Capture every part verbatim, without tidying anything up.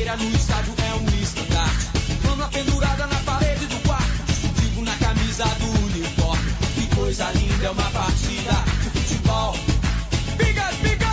vitória no estádio é um estandarte. Mano, a pendurada na parede do quarto, distintivo na camisa do uniforme. Que coisa linda, é uma partida de futebol. Piga, piga!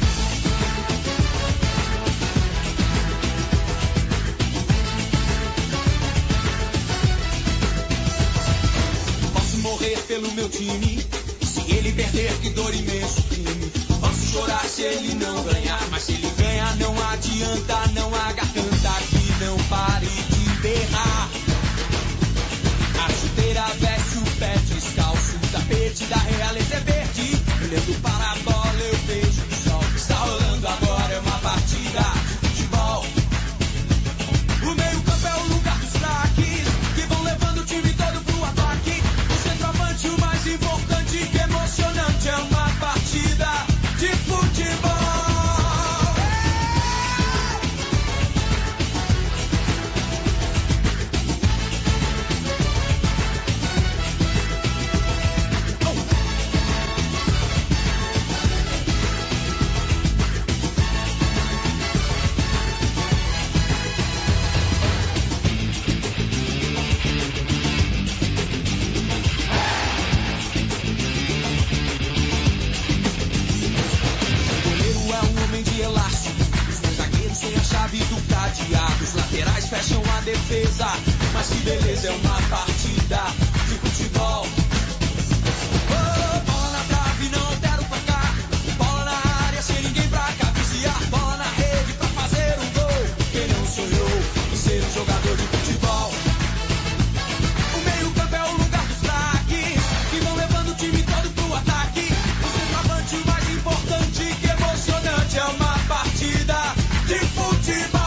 Posso morrer pelo meu time, se ele perder, que dor imenso crime. Posso chorar se ele não ganhar, mas se ele ganhar não adianta, não há garganta que não pare de berrar. A chuteira veste o pé descalço, o tapete da realeza é verde. Olhando para a bola eu vejo o sol que está rolando agora, é uma partida de futebol. O meio campo é o lugar dos craques, que vão levando o time todo pro ataque. O centroavante o mais importante, que emocionante, é uma partida de futebol. Os laterais fecham a defesa, mas que beleza, é uma partida de futebol. Oh, bola na trave, não altera o placar. Bola na área, sem ninguém pra cabecear. Bola na rede pra fazer um gol. Quem não sonhou em ser um jogador de futebol? O meio campo é o lugar dos craques, que vão levando o time todo pro ataque. O centroavante o mais importante, que emocionante, é uma partida de futebol.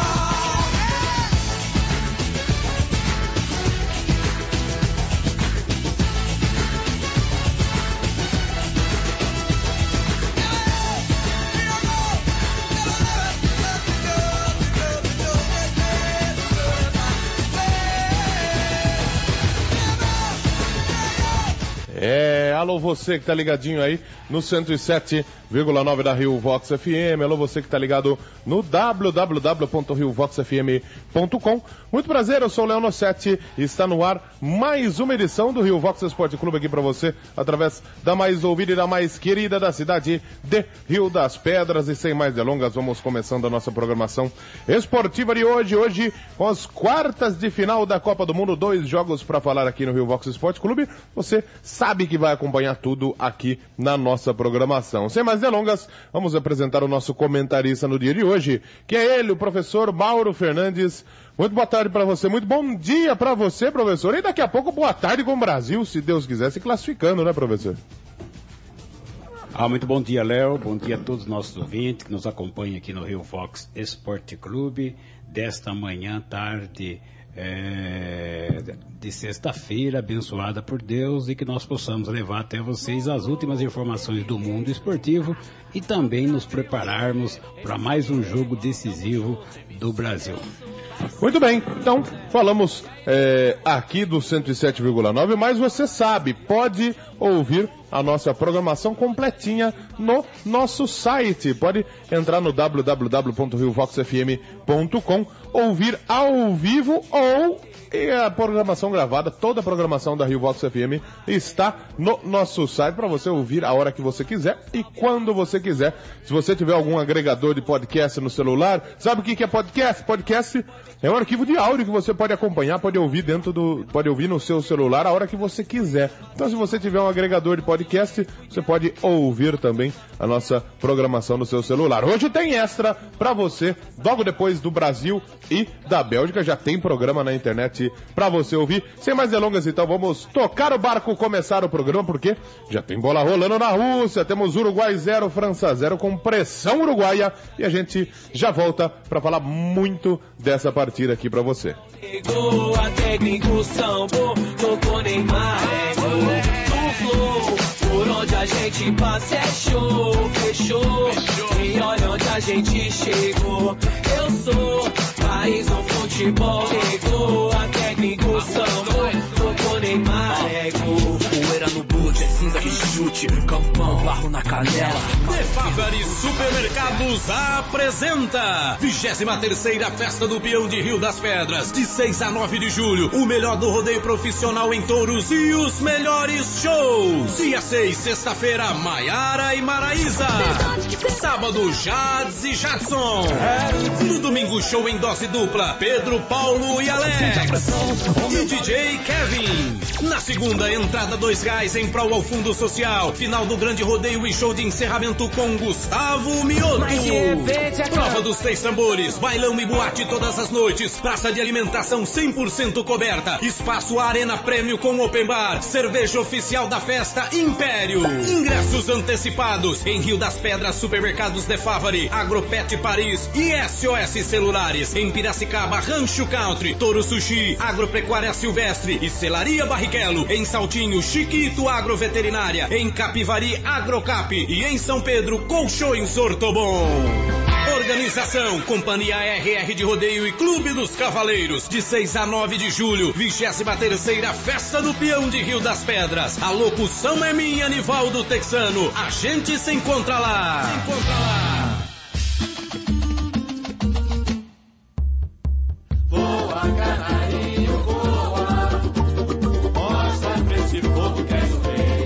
É, alô você que tá ligadinho aí no cento e sete vírgula nove da Rio Vox F M, alô você que tá ligado no w w w ponto rio vox f m ponto com. Muito prazer, eu sou o Leandro Sete e está no ar mais uma edição do Rio Vox Esporte Clube aqui pra você, através da mais ouvida e da mais querida da cidade de Rio das Pedras. E sem mais delongas, vamos começando a nossa programação esportiva de hoje, hoje com as quartas de final da Copa do Mundo, dois jogos pra falar aqui no Rio Vox Esporte Clube. Você sabe que vai acompanhar tudo aqui na nossa programação. Sem mais delongas, vamos apresentar o nosso comentarista no dia de hoje, que é ele, o professor Mauro Fernandes. Muito boa tarde para você, muito bom dia para você, professor. E daqui a pouco, boa tarde com o Brasil, se Deus quiser, se classificando, né, professor? Ah, muito bom dia, Léo. Bom dia a todos os nossos ouvintes que nos acompanham aqui no Rio Vox Esporte Clube, desta manhã, tarde, É, de sexta-feira, abençoada por Deus, e que nós possamos levar até vocês as últimas informações do mundo esportivo e também nos prepararmos para mais um jogo decisivo do Brasil. Muito bem, então falamos é, aqui do cento e sete vírgula nove, mas você sabe, pode ouvir a nossa programação completinha no nosso site. Pode entrar no w w w ponto rio vox f m ponto com, ouvir ao vivo ou e a programação gravada, toda a programação da Rio Vox F M está no nosso site para você ouvir a hora que você quiser e quando você quiser. Se você tiver algum agregador de podcast no celular, sabe o que é podcast? Podcast é um arquivo de áudio que você pode acompanhar, pode ouvir dentro do, pode ouvir no seu celular a hora que você quiser. Então, se você tiver um agregador de podcast, você pode ouvir também a nossa programação no seu celular. Hoje tem extra para você, logo depois do Brasil e da Bélgica, já tem programa na internet para você ouvir. Sem mais delongas, então, vamos tocar o barco, começar o programa, porque já tem bola rolando na Rússia, temos Uruguai zero, França zero, com pressão uruguaia, e a gente já volta para falar muito dessa partida aqui para você. Chegou a técnico Sambo, tocou Neymar, no flow, por onde a gente passa é show, fechou, e olha onde a gente chegou, eu sou país no futebol, chegou a técnico Sambo, tocou Neymar, é gol, poeira no boot, é cinza de chute, quente, campão, barro na canela. Defavare Supermercados apresenta vigésima terceira Festa do Peão de Rio das Pedras, de seis a nove de julho, o melhor do rodeio profissional em touros e os melhores shows. Dia seis, sexta-feira, Maiara e Maraísa. Sábado, Jades e Jadson. No domingo, show em dose dupla, Pedro, Paulo e Alex. E D J Kevin. Na segunda, entrada dois reais em prol ao Fundo Social. Final do grande rodeio e show de encerramento com Gustavo Mioto. Prova dos três tambores, bailão e boate todas as noites. Praça de alimentação cem por cento coberta. Espaço Arena Prêmio com Open Bar. Cerveja oficial da festa Império. Ingressos antecipados em Rio das Pedras, Supermercados Defavare, Agropet Paris e S O S Celulares. Em Piracicaba, Rancho Country, Toro Sushi, Agropecuária Silvestre e Celaria Barrichello. Em Saltinho, Chiquito Agroveterinária. Em Capivari, Agrocap. E em São Pedro, Colchões Ortobon. Organização, Companhia R R de Rodeio e Clube dos Cavaleiros. De seis a nove de julho, vigésima terceira Festa do Peão de Rio das Pedras. A locução é minha, Nivaldo Texano. A gente se encontra lá. Se encontra lá. Voa, canarinho, voa. Mostra pra esse povo que és o rei.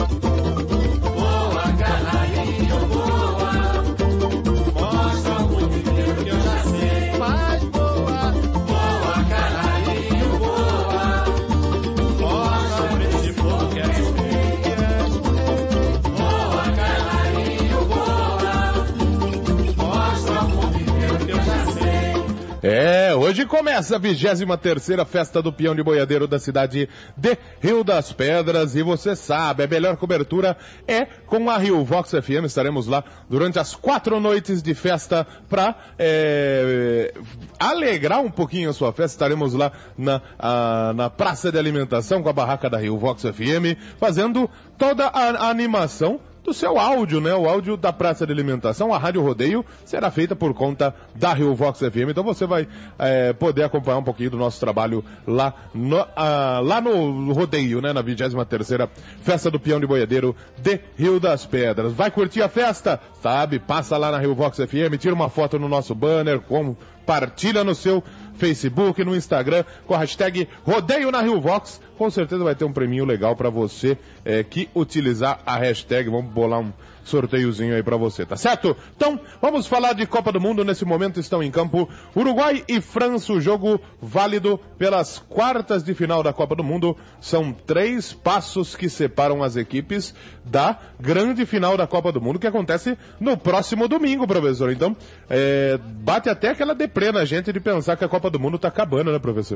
Voa, canarinho, voa. Mostra o mundo inteiro que eu já sei. Mas voa, voa, canarinho, voa. Mostra pra esse povo que és o rei. Voa, canarinho, voa. Mostra o mundo inteiro que eu já sei. É, hoje começa a vigésima terceira Festa do Peão de Boiadeiro da cidade de Rio das Pedras, e você sabe, a melhor cobertura é com a Rio Vox F M. Estaremos lá durante as quatro noites de festa para é, alegrar um pouquinho a sua festa. Estaremos lá na, a, na praça de alimentação com a barraca da Rio Vox F M, fazendo toda a, a animação do seu áudio, né? O áudio da praça de alimentação. A Rádio Rodeio será feita por conta da Rio Vox F M. Então você vai é, poder acompanhar um pouquinho do nosso trabalho lá no, ah, lá no rodeio, né? Na vigésima terceira Festa do Peão de Boiadeiro de Rio das Pedras. Vai curtir a festa? Sabe? Passa lá na Rio Vox F M, tira uma foto no nosso banner, compartilha no seu Facebook, no Instagram, com a hashtag Rodeio na Rio Vox. Com certeza vai ter um preminho legal para você é, que utilizar a hashtag. Vamos bolar um sorteiozinho aí para você, tá certo? Então, vamos falar de Copa do Mundo. Nesse momento estão em campo Uruguai e França, o jogo válido pelas quartas de final da Copa do Mundo. São três passos que separam as equipes da grande final da Copa do Mundo, que acontece no próximo domingo, professor. Então, é, bate até aquela deprê na gente de pensar que a Copa do Mundo tá acabando, né, professor?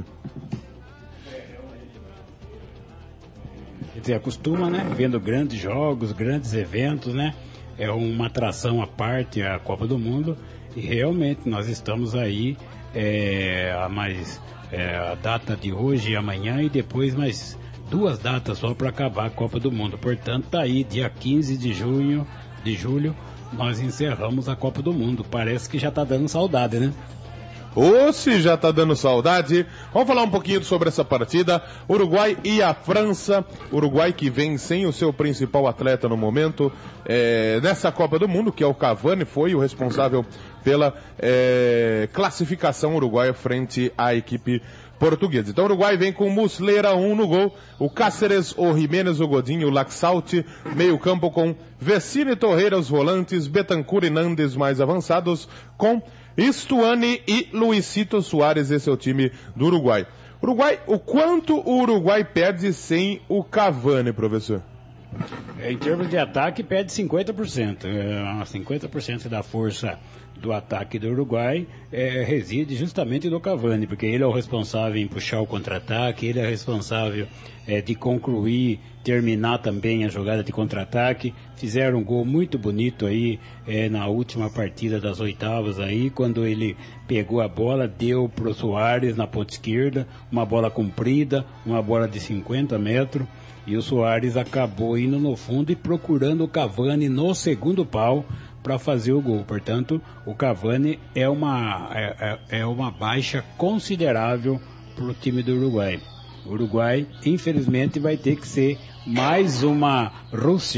Você acostuma, né? Vendo grandes jogos, grandes eventos, né? É uma atração à parte a Copa do Mundo, e realmente nós estamos aí é, a mais é, a data de hoje e amanhã, e depois mais duas datas só para acabar a Copa do Mundo. Portanto, tá aí, dia quinze de junho, de julho, nós encerramos a Copa do Mundo. Parece que já tá dando saudade, né? Ou se já tá dando saudade. Vamos falar um pouquinho sobre essa partida. Uruguai e a França. Uruguai que vem sem o seu principal atleta no momento é, nessa Copa do Mundo, que é o Cavani, foi o responsável pela é, classificação uruguaia frente à equipe portuguesa. Então o Uruguai vem com Muslera um no gol, o Cáceres, o Jiménez, o Godinho, o Laxalt, meio campo com Vecino e Torreira, os volantes, Betancur e Nandes mais avançados, com Stuani e Luisito Soares. Esse é o time do Uruguai. Uruguai, o quanto o Uruguai perde sem o Cavani, professor? Em termos de ataque, perde cinquenta por cento. É, cinquenta por cento da força do ataque do Uruguai é, reside justamente no Cavani, porque ele é o responsável em puxar o contra-ataque, ele é responsável é, de concluir, terminar também a jogada de contra-ataque. Fizeram um gol muito bonito aí é, na última partida das oitavas aí, quando ele pegou a bola, deu pro Soares na ponta esquerda, uma bola comprida, uma bola de cinquenta metros, e o Soares acabou indo no fundo e procurando o Cavani no segundo pau para fazer o gol. Portanto, o Cavani é uma, é, é uma baixa considerável para o time do Uruguai. O Uruguai, infelizmente, vai ter que ser mais uma Rússia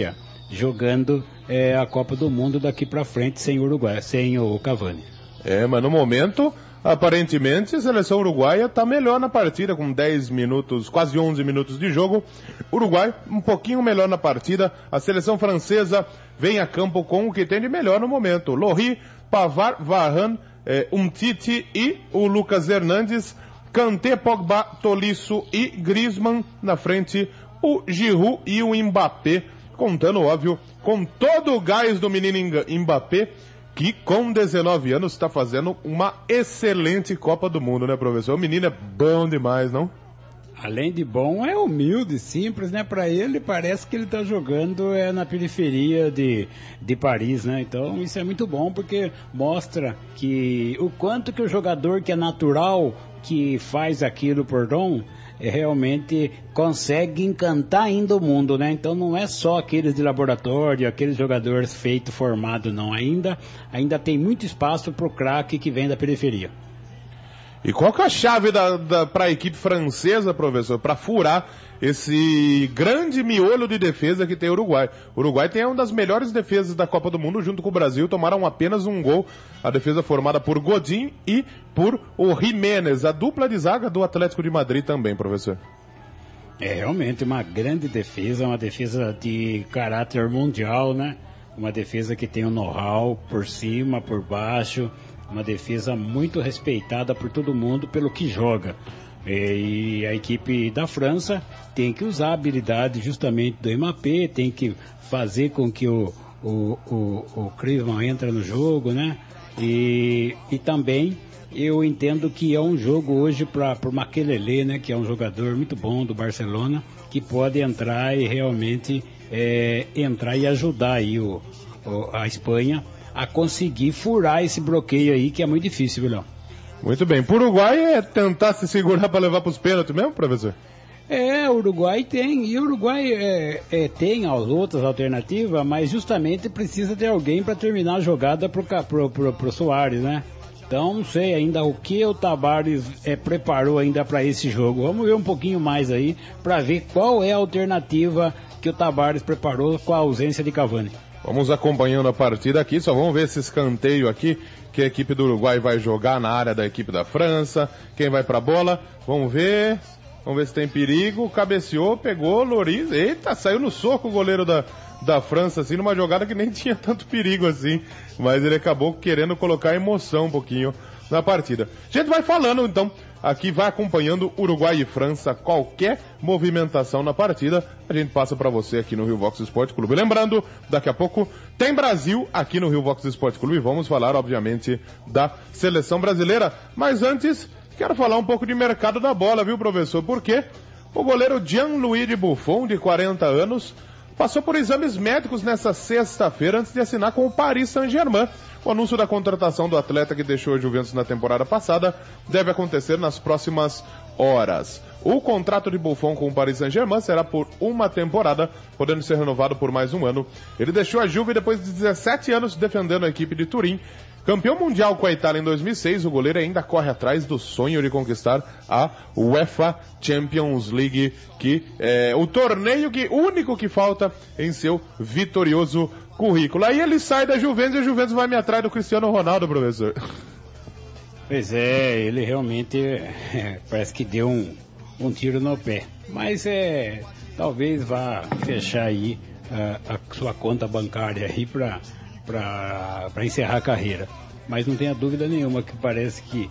jogando é, a Copa do Mundo daqui para frente sem o Uruguai, sem o Cavani. É, mas no momento, aparentemente, a seleção uruguaia está melhor na partida, com dez minutos, quase onze minutos de jogo. Uruguai um pouquinho melhor na partida. A seleção francesa vem a campo com o que tem de melhor no momento. Lohri, Pavard, Varane, eh, Umtiti e o Lucas Hernandes. Kanté, Pogba, Tolisso e Griezmann na frente. O Giroud e o Mbappé, contando, óbvio, com todo o gás do menino Mbappé, que com dezenove anos está fazendo uma excelente Copa do Mundo, né, professor? O menino é bom demais, não? Além de bom, é humilde, simples, né? Para ele, parece que ele está jogando é, na periferia de, de Paris, né? Então, isso é muito bom, porque mostra que o quanto que o jogador que é natural, que faz aquilo por dom, é, realmente consegue encantar ainda o mundo, né? Então, não é só aqueles de laboratório, aqueles jogadores feito, formado, não. Ainda, ainda tem muito espaço para o craque que vem da periferia. E qual que é a chave da, da, para a equipe francesa, professor, para furar esse grande miolo de defesa que tem o Uruguai? O Uruguai tem uma das melhores defesas da Copa do Mundo, junto com o Brasil, tomaram apenas um gol. A defesa formada por Godin e por o Jiménez, a dupla de zaga do Atlético de Madrid também, professor. É realmente uma grande defesa, uma defesa de caráter mundial, né? Uma defesa que tem um know-how por cima, por baixo. Uma defesa muito respeitada por todo mundo pelo que joga. E a equipe da França tem que usar a habilidade justamente do Mbappé, tem que fazer com que o, o, o, o Griezmann entre no jogo, né? E, e também eu entendo que é um jogo hoje para o Makelele, né? Que é um jogador muito bom do Barcelona, que pode entrar e realmente é, entrar e ajudar aí o, o, a Espanha a conseguir furar esse bloqueio aí, que é muito difícil, viu, Léo? Muito bem. Para o Uruguai é tentar se segurar para levar para os pênaltis mesmo, professor? É, o Uruguai tem, e o Uruguai é, é, tem as outras alternativas, mas justamente precisa ter alguém para terminar a jogada pro, pro, pro, pro Soares, né? Então, não sei ainda o que o Tabárez é, preparou ainda para esse jogo. Vamos ver um pouquinho mais aí, para ver qual é a alternativa que o Tabárez preparou com a ausência de Cavani. Vamos acompanhando a partida aqui, só vamos ver esse escanteio aqui, que a equipe do Uruguai vai jogar na área da equipe da França. Quem vai pra bola? Vamos ver. Vamos ver se tem perigo. Cabeceou, pegou, Lloris. Eita, saiu no soco o goleiro da, da França, assim, numa jogada que nem tinha tanto perigo assim. Mas ele acabou querendo colocar emoção um pouquinho na partida. A gente vai falando, então, aqui vai acompanhando Uruguai e França, qualquer movimentação na partida, a gente passa para você aqui no Rio Vox Esporte Clube. Lembrando, daqui a pouco tem Brasil aqui no Rio Vox Esporte Clube e vamos falar, obviamente, da seleção brasileira. Mas antes, quero falar um pouco de mercado da bola, viu, professor? Porque o goleiro Gianluigi Buffon, de quarenta anos, passou por exames médicos nessa sexta-feira antes de assinar com o Paris Saint-Germain. O anúncio da contratação do atleta que deixou a Juventus na temporada passada deve acontecer nas próximas horas. O contrato de Buffon com o Paris Saint-Germain será por uma temporada, podendo ser renovado por mais um ano. Ele deixou a Juve depois de dezessete anos defendendo a equipe de Turim. Campeão mundial com a Itália em dois mil e seis, o goleiro ainda corre atrás do sonho de conquistar a UEFA Champions League, que é o torneio que, único que falta em seu vitorioso currículo. Aí ele sai da Juventus e a Juventus vai me atrás do Cristiano Ronaldo, professor. Pois é, ele realmente é, parece que deu um, um tiro no pé. Mas é, talvez vá fechar aí a, a sua conta bancária aí para para encerrar a carreira. Mas não tenha dúvida nenhuma que parece que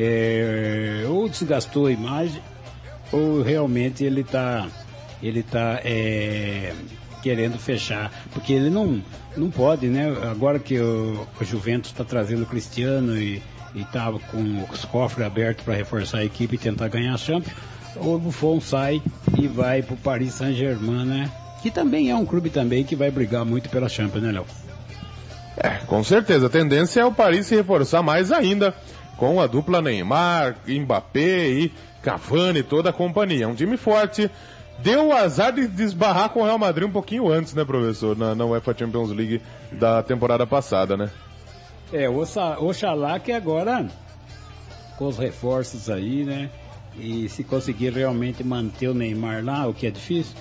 é, ou desgastou a imagem ou realmente ele está ele tá, é, querendo fechar, porque ele não, não pode, né? Agora que o, o Juventus está trazendo o Cristiano e estava com os cofres abertos para reforçar a equipe e tentar ganhar a Champions, o Buffon sai e vai para o Paris Saint-Germain, né? Que também é um clube também que vai brigar muito pela Champions, né, Léo? É, com certeza. A tendência é o Paris se reforçar mais ainda com a dupla Neymar, Mbappé e Cavani, toda a companhia. É um time forte. Deu o azar de desbarrar com o Real Madrid um pouquinho antes, né, professor? Na, na UEFA Champions League da temporada passada, né? É, oxalá que agora, com os reforços aí, né? E se conseguir realmente manter o Neymar lá, o que é difícil,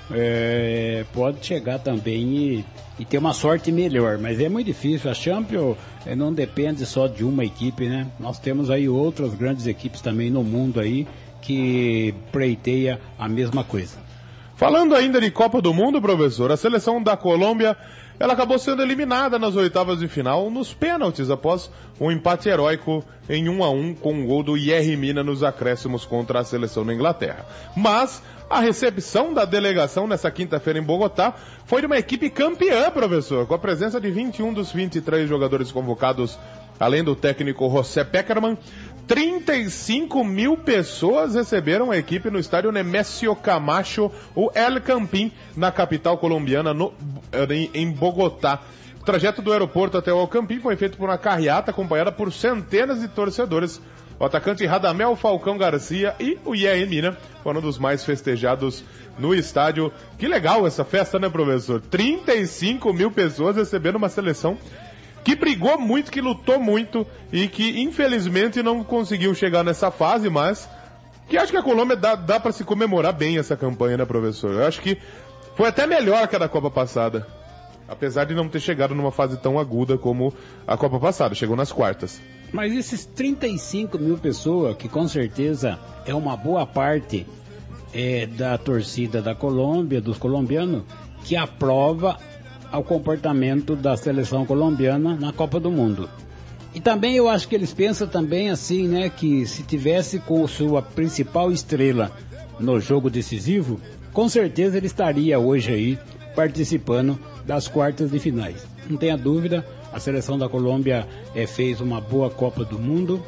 é, pode chegar também e, e ter uma sorte melhor, mas é muito difícil. A Champions é, não depende só de uma equipe, né? Nós temos aí outras grandes equipes também no mundo aí que pleiteia a mesma coisa. Falando ainda de Copa do Mundo, professor, a seleção da Colômbia, ela acabou sendo eliminada nas oitavas de final nos pênaltis, após um empate heróico em um a um com um gol do Yerry Mina nos acréscimos contra a seleção da Inglaterra. Mas a recepção da delegação nessa quinta-feira em Bogotá foi de uma equipe campeã, professor, com a presença de vinte e um dos vinte e três jogadores convocados, além do técnico José Peckerman. trinta e cinco mil pessoas receberam a equipe no estádio Nemesio Camacho, o El Campín, na capital colombiana, no, em, em Bogotá. O trajeto do aeroporto até o El Campín foi feito por uma carreata acompanhada por centenas de torcedores. O atacante Radamel Falcão Garcia e o Yerry Mina foram um dos mais festejados no estádio. Que legal essa festa, né, professor? trinta e cinco mil pessoas recebendo uma seleção que brigou muito, que lutou muito e que infelizmente não conseguiu chegar nessa fase, mas que acho que a Colômbia dá, dá para se comemorar bem essa campanha, né, professor? Eu acho que foi até melhor que a da Copa passada, apesar de não ter chegado numa fase tão aguda como a Copa passada, chegou nas quartas. Mas esses trinta e cinco mil pessoas, que com certeza é uma boa parte é, da torcida da Colômbia, dos colombianos, que aprova ao comportamento da seleção colombiana na Copa do Mundo. E também eu acho que eles pensam também assim, né, que se tivesse com sua principal estrela no jogo decisivo, com certeza ele estaria hoje aí participando das quartas de finais. Não tenha dúvida, a seleção da Colômbia é, fez uma boa Copa do Mundo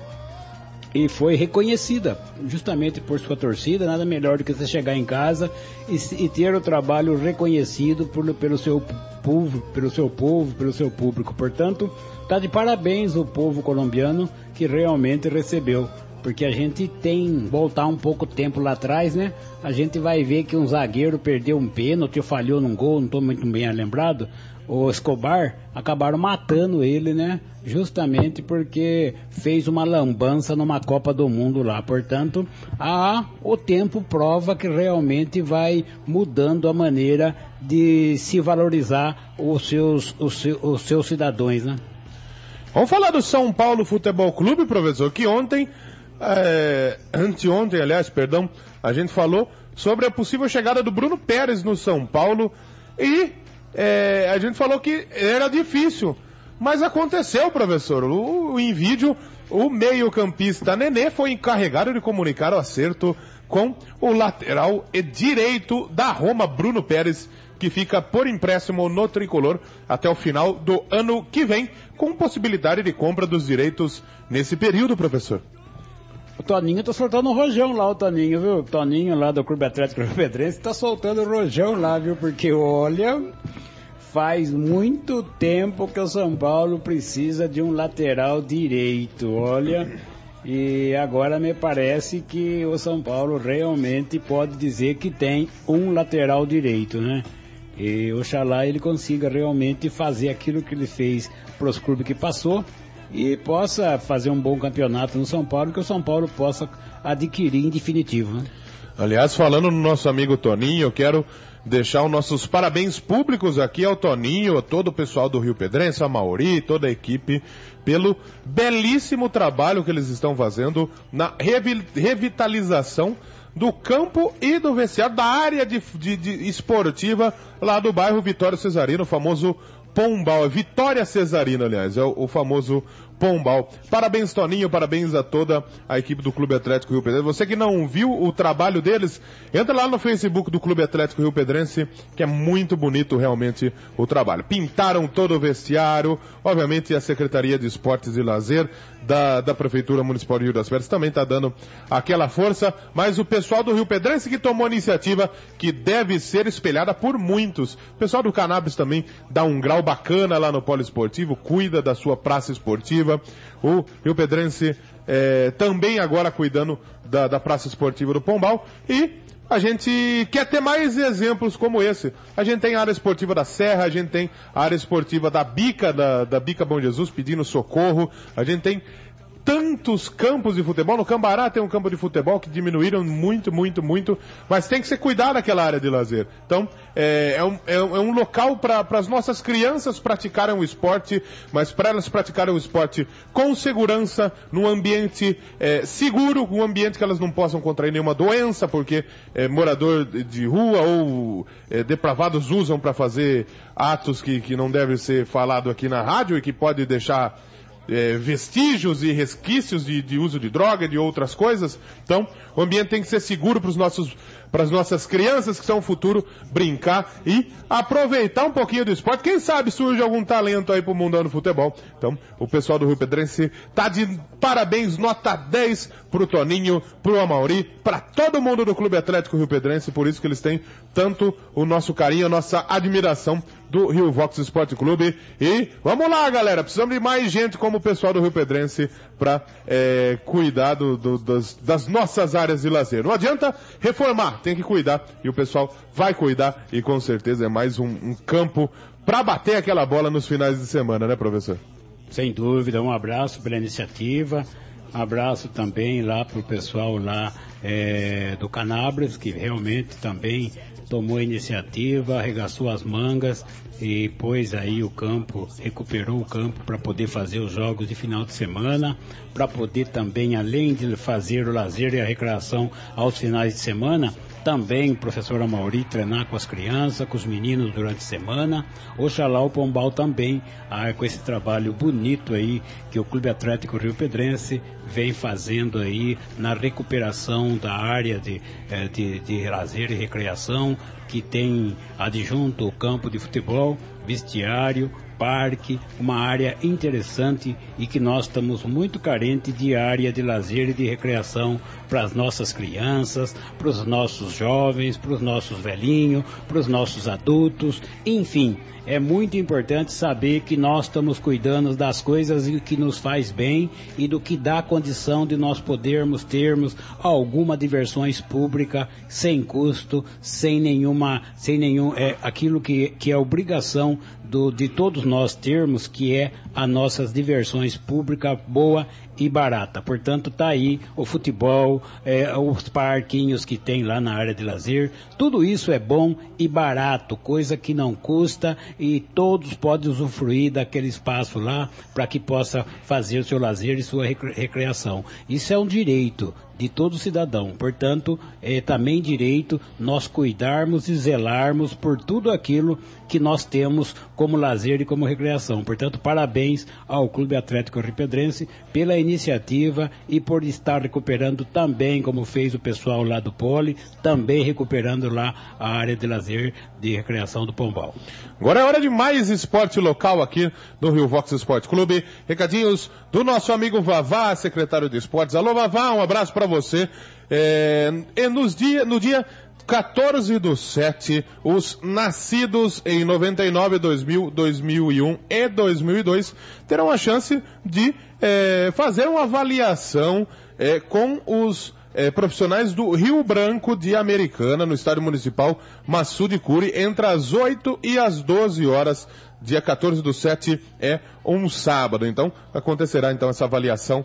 e foi reconhecida justamente por sua torcida. Nada melhor do que você chegar em casa e, e ter o trabalho reconhecido por, pelo seu povo, pelo seu povo, pelo seu público. Portanto, está de parabéns o povo colombiano que realmente recebeu, porque a gente tem, voltar um pouco tempo lá atrás, né? A gente vai ver que um zagueiro perdeu um pênalti, falhou num gol, não estou muito bem lembrado. O Escobar, acabaram matando ele, né? Justamente porque fez uma lambança numa Copa do Mundo lá. Portanto, a, o tempo prova que realmente vai mudando a maneira de se valorizar os seus, os seus, os seus cidadãos, né? Vamos falar do São Paulo Futebol Clube, professor, que ontem, é, anteontem, aliás, perdão, a gente falou sobre a possível chegada do Bruno Pérez no São Paulo e É, a gente falou que era difícil, mas aconteceu, professor. O, o, em vídeo, o meio-campista Nenê foi encarregado de comunicar o acerto com o lateral direito da Roma, Bruno Pérez, que fica por empréstimo no tricolor até o final do ano que vem, com possibilidade de compra dos direitos nesse período, professor. O Toninho tá soltando o rojão lá, o Toninho, viu? O Toninho lá do Clube Atlético Rio Pedrense tá soltando o rojão lá, viu? Porque, olha, faz muito tempo que o São Paulo precisa de um lateral direito, olha. E agora me parece que o São Paulo realmente pode dizer que tem um lateral direito, né? E oxalá ele consiga realmente fazer aquilo que ele fez para os clubes que passou e possa fazer um bom campeonato no São Paulo, que o São Paulo possa adquirir em definitivo, né? Aliás, falando no nosso amigo Toninho, eu quero deixar os nossos parabéns públicos aqui ao Toninho, a todo o pessoal do Rio Pedrense, a Mauri, toda a equipe, pelo belíssimo trabalho que eles estão fazendo na revi- revitalização do campo e do vestiário, da área de, de, de esportiva lá do bairro Vitória Cesarino, o famoso Pombal, Vitória Cesarina, aliás, é o, o famoso Pombal. Parabéns, Toninho, parabéns a toda a equipe do Clube Atlético Rio Pedrense. Você que não viu o trabalho deles, entra lá no Facebook do Clube Atlético Rio Pedrense, que é muito bonito realmente o trabalho. Pintaram todo o vestiário, obviamente a Secretaria de Esportes e Lazer da, da Prefeitura Municipal de Rio das Pedras também está dando aquela força, mas o pessoal do Rio Pedrense que tomou a iniciativa, que deve ser espelhada por muitos. O pessoal do Cannabis também dá um grau bacana lá no Polo Esportivo, cuida da sua praça esportiva. O Rio Pedrense é, também agora cuidando da, da praça esportiva do Pombal, e a gente quer ter mais exemplos como esse. A gente tem a área esportiva da Serra, a gente tem a área esportiva da Bica, da, da Bica Bom Jesus pedindo socorro, a gente tem tantos campos de futebol. No Cambará tem um campo de futebol que diminuíram muito, muito, muito, mas tem que ser cuidado daquela área de lazer. Então, é, é, um, é um local para as nossas crianças praticarem o esporte, mas para elas praticarem o esporte com segurança, num ambiente é, seguro, um ambiente que elas não possam contrair nenhuma doença, porque é, morador de rua ou é, depravados usam para fazer atos que, que não devem ser falados aqui na rádio e que pode deixar É, vestígios e resquícios de, de uso de droga e de outras coisas. Então, o ambiente tem que ser seguro para os nossos, para as nossas crianças que são o futuro, brincar e aproveitar um pouquinho do esporte. Quem sabe surge algum talento aí pro mundão do futebol. Então, o pessoal do Rio Pedrense tá de parabéns, nota dez pro Toninho, pro Amauri, para todo mundo do Clube Atlético Rio Pedrense, por isso que eles têm tanto o nosso carinho, a nossa admiração do Rio Vox Esporte Clube. E vamos lá, galera, precisamos de mais gente como o pessoal do Rio Pedrense para é, cuidar do, do, das, das nossas áreas de lazer. Não adianta reformar, tem que cuidar, e o pessoal vai cuidar, e com certeza é mais um, um campo para bater aquela bola nos finais de semana, né, professor? Sem dúvida, um abraço pela iniciativa, um abraço também lá pro pessoal lá é, do Canabras, que realmente também tomou a iniciativa, arregaçou as mangas e pôs aí o campo, recuperou o campo para poder fazer os jogos de final de semana, para poder também, além de fazer o lazer e a recreação aos finais de semana, também o professor Amauri treinar com as crianças, com os meninos durante a semana. Oxalá o Pombal também, ah, com esse trabalho bonito aí que o Clube Atlético Rio Pedrense vem fazendo aí na recuperação da área de, eh, de, de lazer e recreação, que tem adjunto o campo de futebol, vestiário, parque, uma área interessante e que nós estamos muito carentes de área de lazer e de recreação para as nossas crianças, para os nossos jovens, para os nossos velhinhos, para os nossos adultos, enfim. É muito importante saber que nós estamos cuidando das coisas que nos faz bem e do que dá condição de nós podermos termos alguma diversões pública sem custo, sem nenhuma, sem nenhum, é aquilo que, que é obrigação do, de todos nós termos, que é as nossas diversões públicas boa e barata. Portanto, tá aí o futebol, é, os parquinhos que tem lá na área de lazer, tudo isso é bom e barato, coisa que não custa e todos podem usufruir daquele espaço lá para que possa fazer o seu lazer e sua recreação. Isso é um direito de todo cidadão, portanto, é também direito nós cuidarmos e zelarmos por tudo aquilo que nós temos como lazer e como recreação. Portanto, parabéns ao Clube Atlético Rio Pedrense pela iniciativa e por estar recuperando também, como fez o pessoal lá do Poli, também recuperando lá a área de lazer de recreação do Pombal. Agora é hora de mais esporte local aqui no Rio Vox Esporte Clube. Recadinhos do nosso amigo Vavá, secretário de esportes. Alô, Vavá, um abraço para você. É, e nos dia, no dia quatorze do sete, os nascidos em noventa e nove, dois mil, dois mil e um e dois mil e dois terão a chance de é, fazer uma avaliação é, com os É, profissionais do Rio Branco de Americana, no Estádio Municipal Massude Curi, entre as oito e as doze horas, dia quatorze do sete, é um sábado. Então, acontecerá então essa avaliação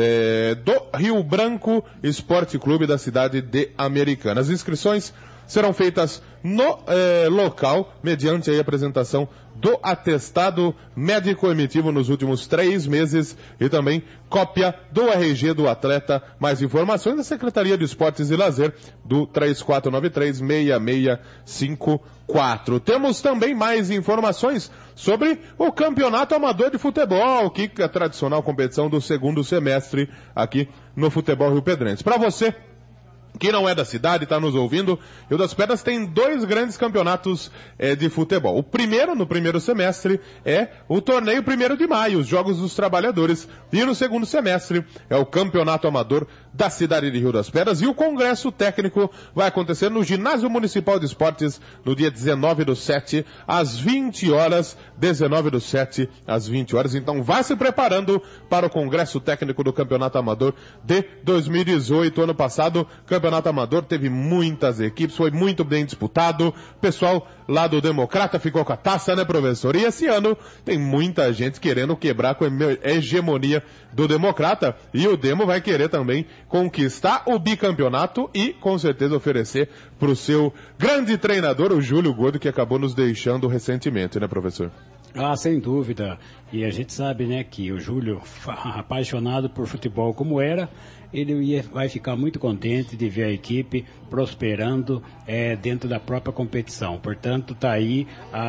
é, do Rio Branco Esporte Clube da cidade de Americana. As inscrições serão feitas no eh, local, mediante a apresentação do atestado médico emitido nos últimos três meses e também cópia do R G do atleta. Mais informações da Secretaria de Esportes e Lazer do três quatro nove três, seis seis cinco quatro. Temos também mais informações sobre o Campeonato Amador de Futebol, que é a tradicional competição do segundo semestre aqui no Futebol Rio Pedrense. Para você que não é da cidade, está nos ouvindo, Rio das Pedras tem dois grandes campeonatos é, de futebol. O primeiro, no primeiro semestre, é o torneio primeiro de maio, os Jogos dos Trabalhadores. E no segundo semestre é o Campeonato Amador da cidade de Rio das Pedras. E o congresso técnico vai acontecer no Ginásio Municipal de Esportes no dia dezenove do sete, às vinte horas. dezenove do sete, às vinte horas. Então vá se preparando para o congresso técnico do Campeonato Amador de dois mil e dezoito. Ano passado, o Campeonato Amador teve muitas equipes, foi muito bem disputado. O pessoal lá do Democrata ficou com a taça, né, professor? E esse ano tem muita gente querendo quebrar com a hegemonia do Democrata. E o Demo vai querer também conquistar o bicampeonato e, com certeza, oferecer para o seu grande treinador, o Júlio Gordo, que acabou nos deixando recentemente, né, professor? Ah, sem dúvida. E a gente sabe, né, que o Júlio, apaixonado por futebol como era, ele ia, vai ficar muito contente de ver a equipe prosperando é, dentro da própria competição. Portanto, está aí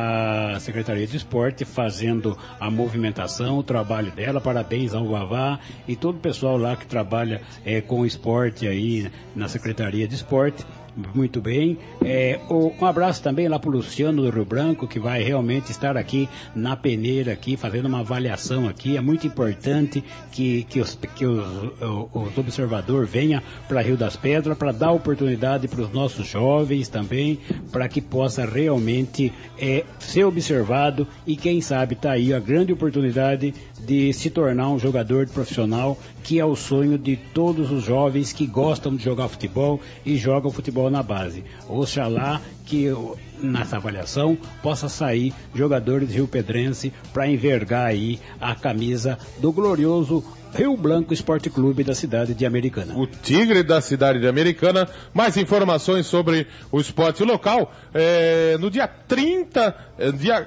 a Secretaria de Esporte fazendo a movimentação, o trabalho dela. Parabéns ao Vavá e todo o pessoal lá que trabalha é, com o esporte aí na Secretaria de Esporte. Muito bem. É, um abraço também lá para o Luciano do Rio Branco, que vai realmente estar aqui na peneira, aqui, fazendo uma avaliação aqui. É muito importante que, que os, que os, os observadores venham para Rio das Pedras, para dar oportunidade para os nossos jovens também, para que possa realmente é, ser observado e quem sabe está aí a grande oportunidade de se tornar um jogador profissional, que é o sonho de todos os jovens que gostam de jogar futebol e jogam futebol na base. Oxalá que nessa avaliação possa sair jogadores riopedrense para envergar aí a camisa do glorioso Rio Branco Esporte Clube da cidade de Americana. O Tigre da cidade de Americana. Mais informações sobre o esporte local é, no dia trinta, é, dia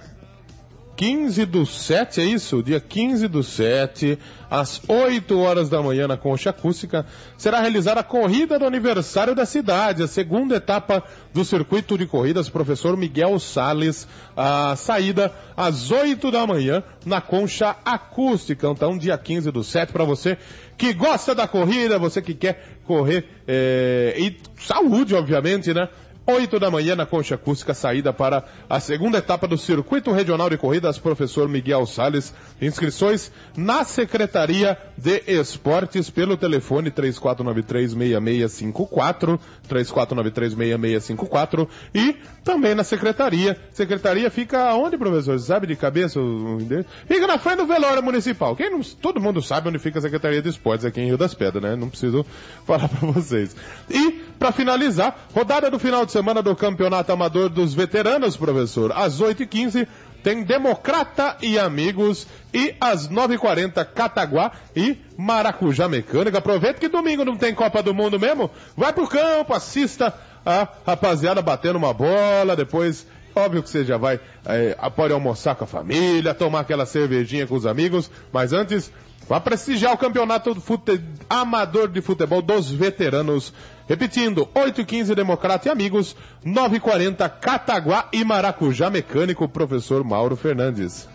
quinze do sete, é isso? Dia quinze do sete, às oito horas da manhã, na Concha Acústica, será realizada a corrida do aniversário da cidade, a segunda etapa do circuito de corridas Professor Miguel Salles, a saída às oito da manhã, na Concha Acústica. Então, dia quinze do sete, para você que gosta da corrida, você que quer correr, é, e saúde, obviamente, né? oito da manhã na Concha Acústica, saída para a segunda etapa do Circuito Regional de Corridas Professor Miguel Salles. Inscrições na Secretaria de Esportes pelo telefone três quatro nove três, seis seis cinco quatro, três quatro nove três, seis seis cinco quatro, e também na Secretaria. Secretaria fica onde, professor? Sabe de cabeça? Fica na frente do velório municipal. Quem não, todo mundo sabe onde fica a Secretaria de Esportes aqui em Rio das Pedras, né? Não preciso falar para vocês. E, para finalizar, rodada do final de semana do Campeonato Amador dos Veteranos, professor. Às oito e quinze tem Democrata e Amigos, e às nove e quarenta Cataguá e Maracujá Mecânica. Aproveita que domingo não tem Copa do Mundo mesmo. Vai pro campo, assista a rapaziada batendo uma bola, depois... Óbvio que você já vai, é, pode almoçar com a família, tomar aquela cervejinha com os amigos, mas antes, vá prestigiar o campeonato fute... amador de futebol dos veteranos. Repetindo, oito e quinze Democrata e Amigos, nove e quarenta Cataguá e Maracujá Mecânico, professor Mauro Fernandes.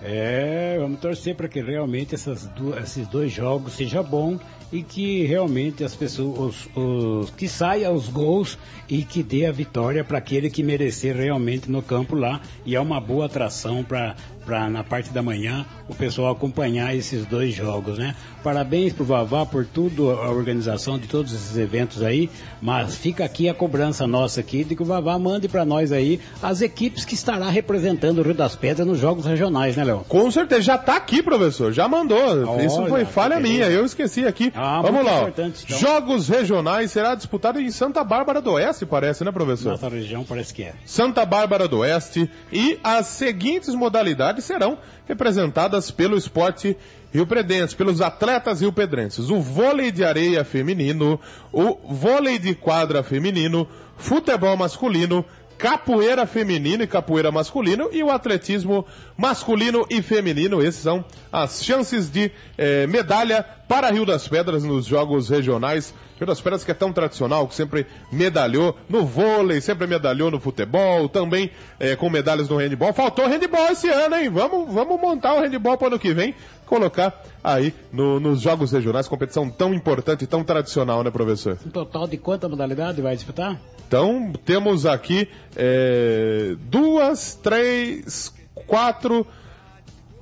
É, vamos torcer para que realmente essas do, esses dois jogos sejam bons e que realmente as pessoas, os, os, que saia os gols e que dê a vitória para aquele que merecer realmente no campo lá. E é uma boa atração para para na parte da manhã o pessoal acompanhar esses dois jogos, né? Parabéns pro Vavá por tudo, a organização de todos esses eventos aí, mas fica aqui a cobrança nossa aqui de que o Vavá mande para nós aí as equipes que estará representando o Rio das Pedras nos jogos regionais, né, Léo? Com certeza, já tá aqui, professor, já mandou. Olha, isso foi falha minha, eu esqueci aqui. Ah, vamos lá, então. Jogos regionais será disputado em Santa Bárbara do Oeste, parece, né, professor? Nossa região parece que é. Santa Bárbara do Oeste, e as seguintes modalidades serão representadas pelo esporte riopedrense, pelos atletas riopedrenses: o vôlei de areia feminino, o vôlei de quadra feminino, futebol masculino, capoeira feminino e capoeira masculino, e o atletismo masculino e feminino. Essas são as chances de eh, medalha para Rio das Pedras nos jogos regionais. Rio das Pedras, que é tão tradicional, que sempre medalhou no vôlei, sempre medalhou no futebol, também eh, com medalhas no handebol. Faltou handebol esse ano, hein? Vamos, vamos montar o handebol para o ano que vem, colocar aí no, nos jogos regionais, competição tão importante e tão tradicional, né, professor? Um total de quanta modalidade vai disputar? Então, temos aqui é, duas, três, quatro,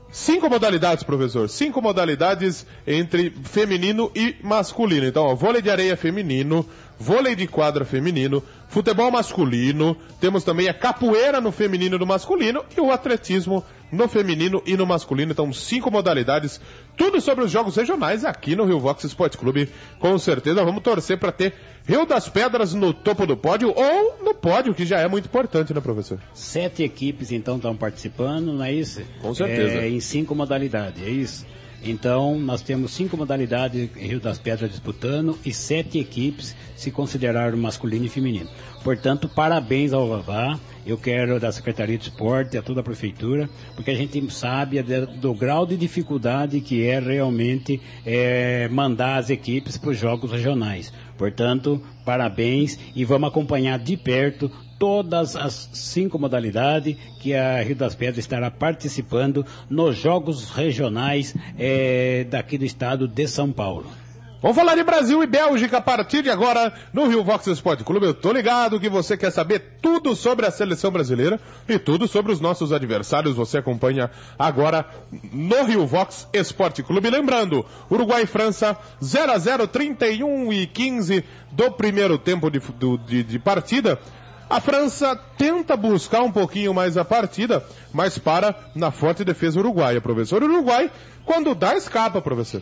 Cinco modalidades, professor. Cinco modalidades entre feminino e masculino. Então, ó, vôlei de areia feminino, vôlei de quadra feminino, futebol masculino, temos também a capoeira no feminino e no masculino e o atletismo no feminino e no masculino. Então, cinco modalidades, tudo sobre os jogos regionais aqui no Rio Vox Esporte Clube. Com certeza vamos torcer para ter Rio das Pedras no topo do pódio ou no pódio, que já é muito importante, né, professor? Sete equipes, então, estão participando, não é isso? Com certeza. É, em cinco modalidades, é isso? Então, nós temos cinco modalidades em Rio das Pedras disputando e sete equipes se considerar masculino e feminino. Portanto, parabéns ao Vavá. Eu quero da Secretaria de Esporte, a toda a Prefeitura, porque a gente sabe do grau de dificuldade que é realmente é, mandar as equipes para os jogos regionais. Portanto, parabéns e vamos acompanhar de perto todas as cinco modalidades que a Rio das Pedras estará participando nos jogos regionais é, daqui do estado de São Paulo. Vamos falar de Brasil e Bélgica a partir de agora no Rio Vox Esporte Clube. Eu tô ligado que você quer saber tudo sobre a seleção brasileira e tudo sobre os nossos adversários. Você acompanha agora no Rio Vox Esporte Clube. Lembrando, Uruguai e França zero a zero, trinta e um e quinze do primeiro tempo de, do, de, de partida. A França tenta buscar um pouquinho mais a partida, mas para na forte defesa uruguaia, professor. O Uruguai, quando dá, escapa, professor.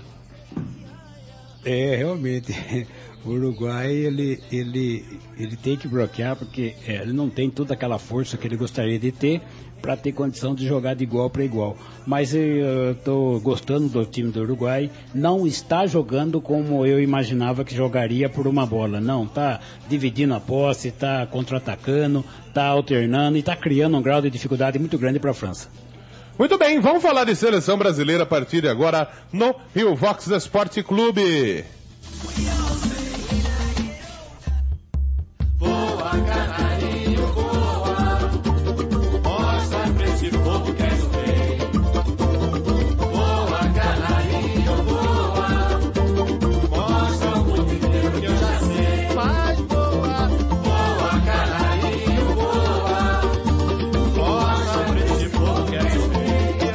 É, realmente, o Uruguai, ele, ele, ele tem que bloquear, porque é, ele não tem toda aquela força que ele gostaria de ter para ter condição de jogar de igual para igual. Mas eu estou gostando do time do Uruguai, não está jogando como eu imaginava que jogaria por uma bola. Não, está dividindo a posse, está contra-atacando, está alternando e está criando um grau de dificuldade muito grande para a França. Muito bem, vamos falar de seleção brasileira a partir de agora no Rio Vox Esporte Clube. Voa, canarinho, voa, mostra pra esse povo que és o rei. Voa, canarinho, voa, mostra o mundo inteiro que eu já sei. Mas voa, voa, canarinho, voa, mostra pra esse povo que és o rei.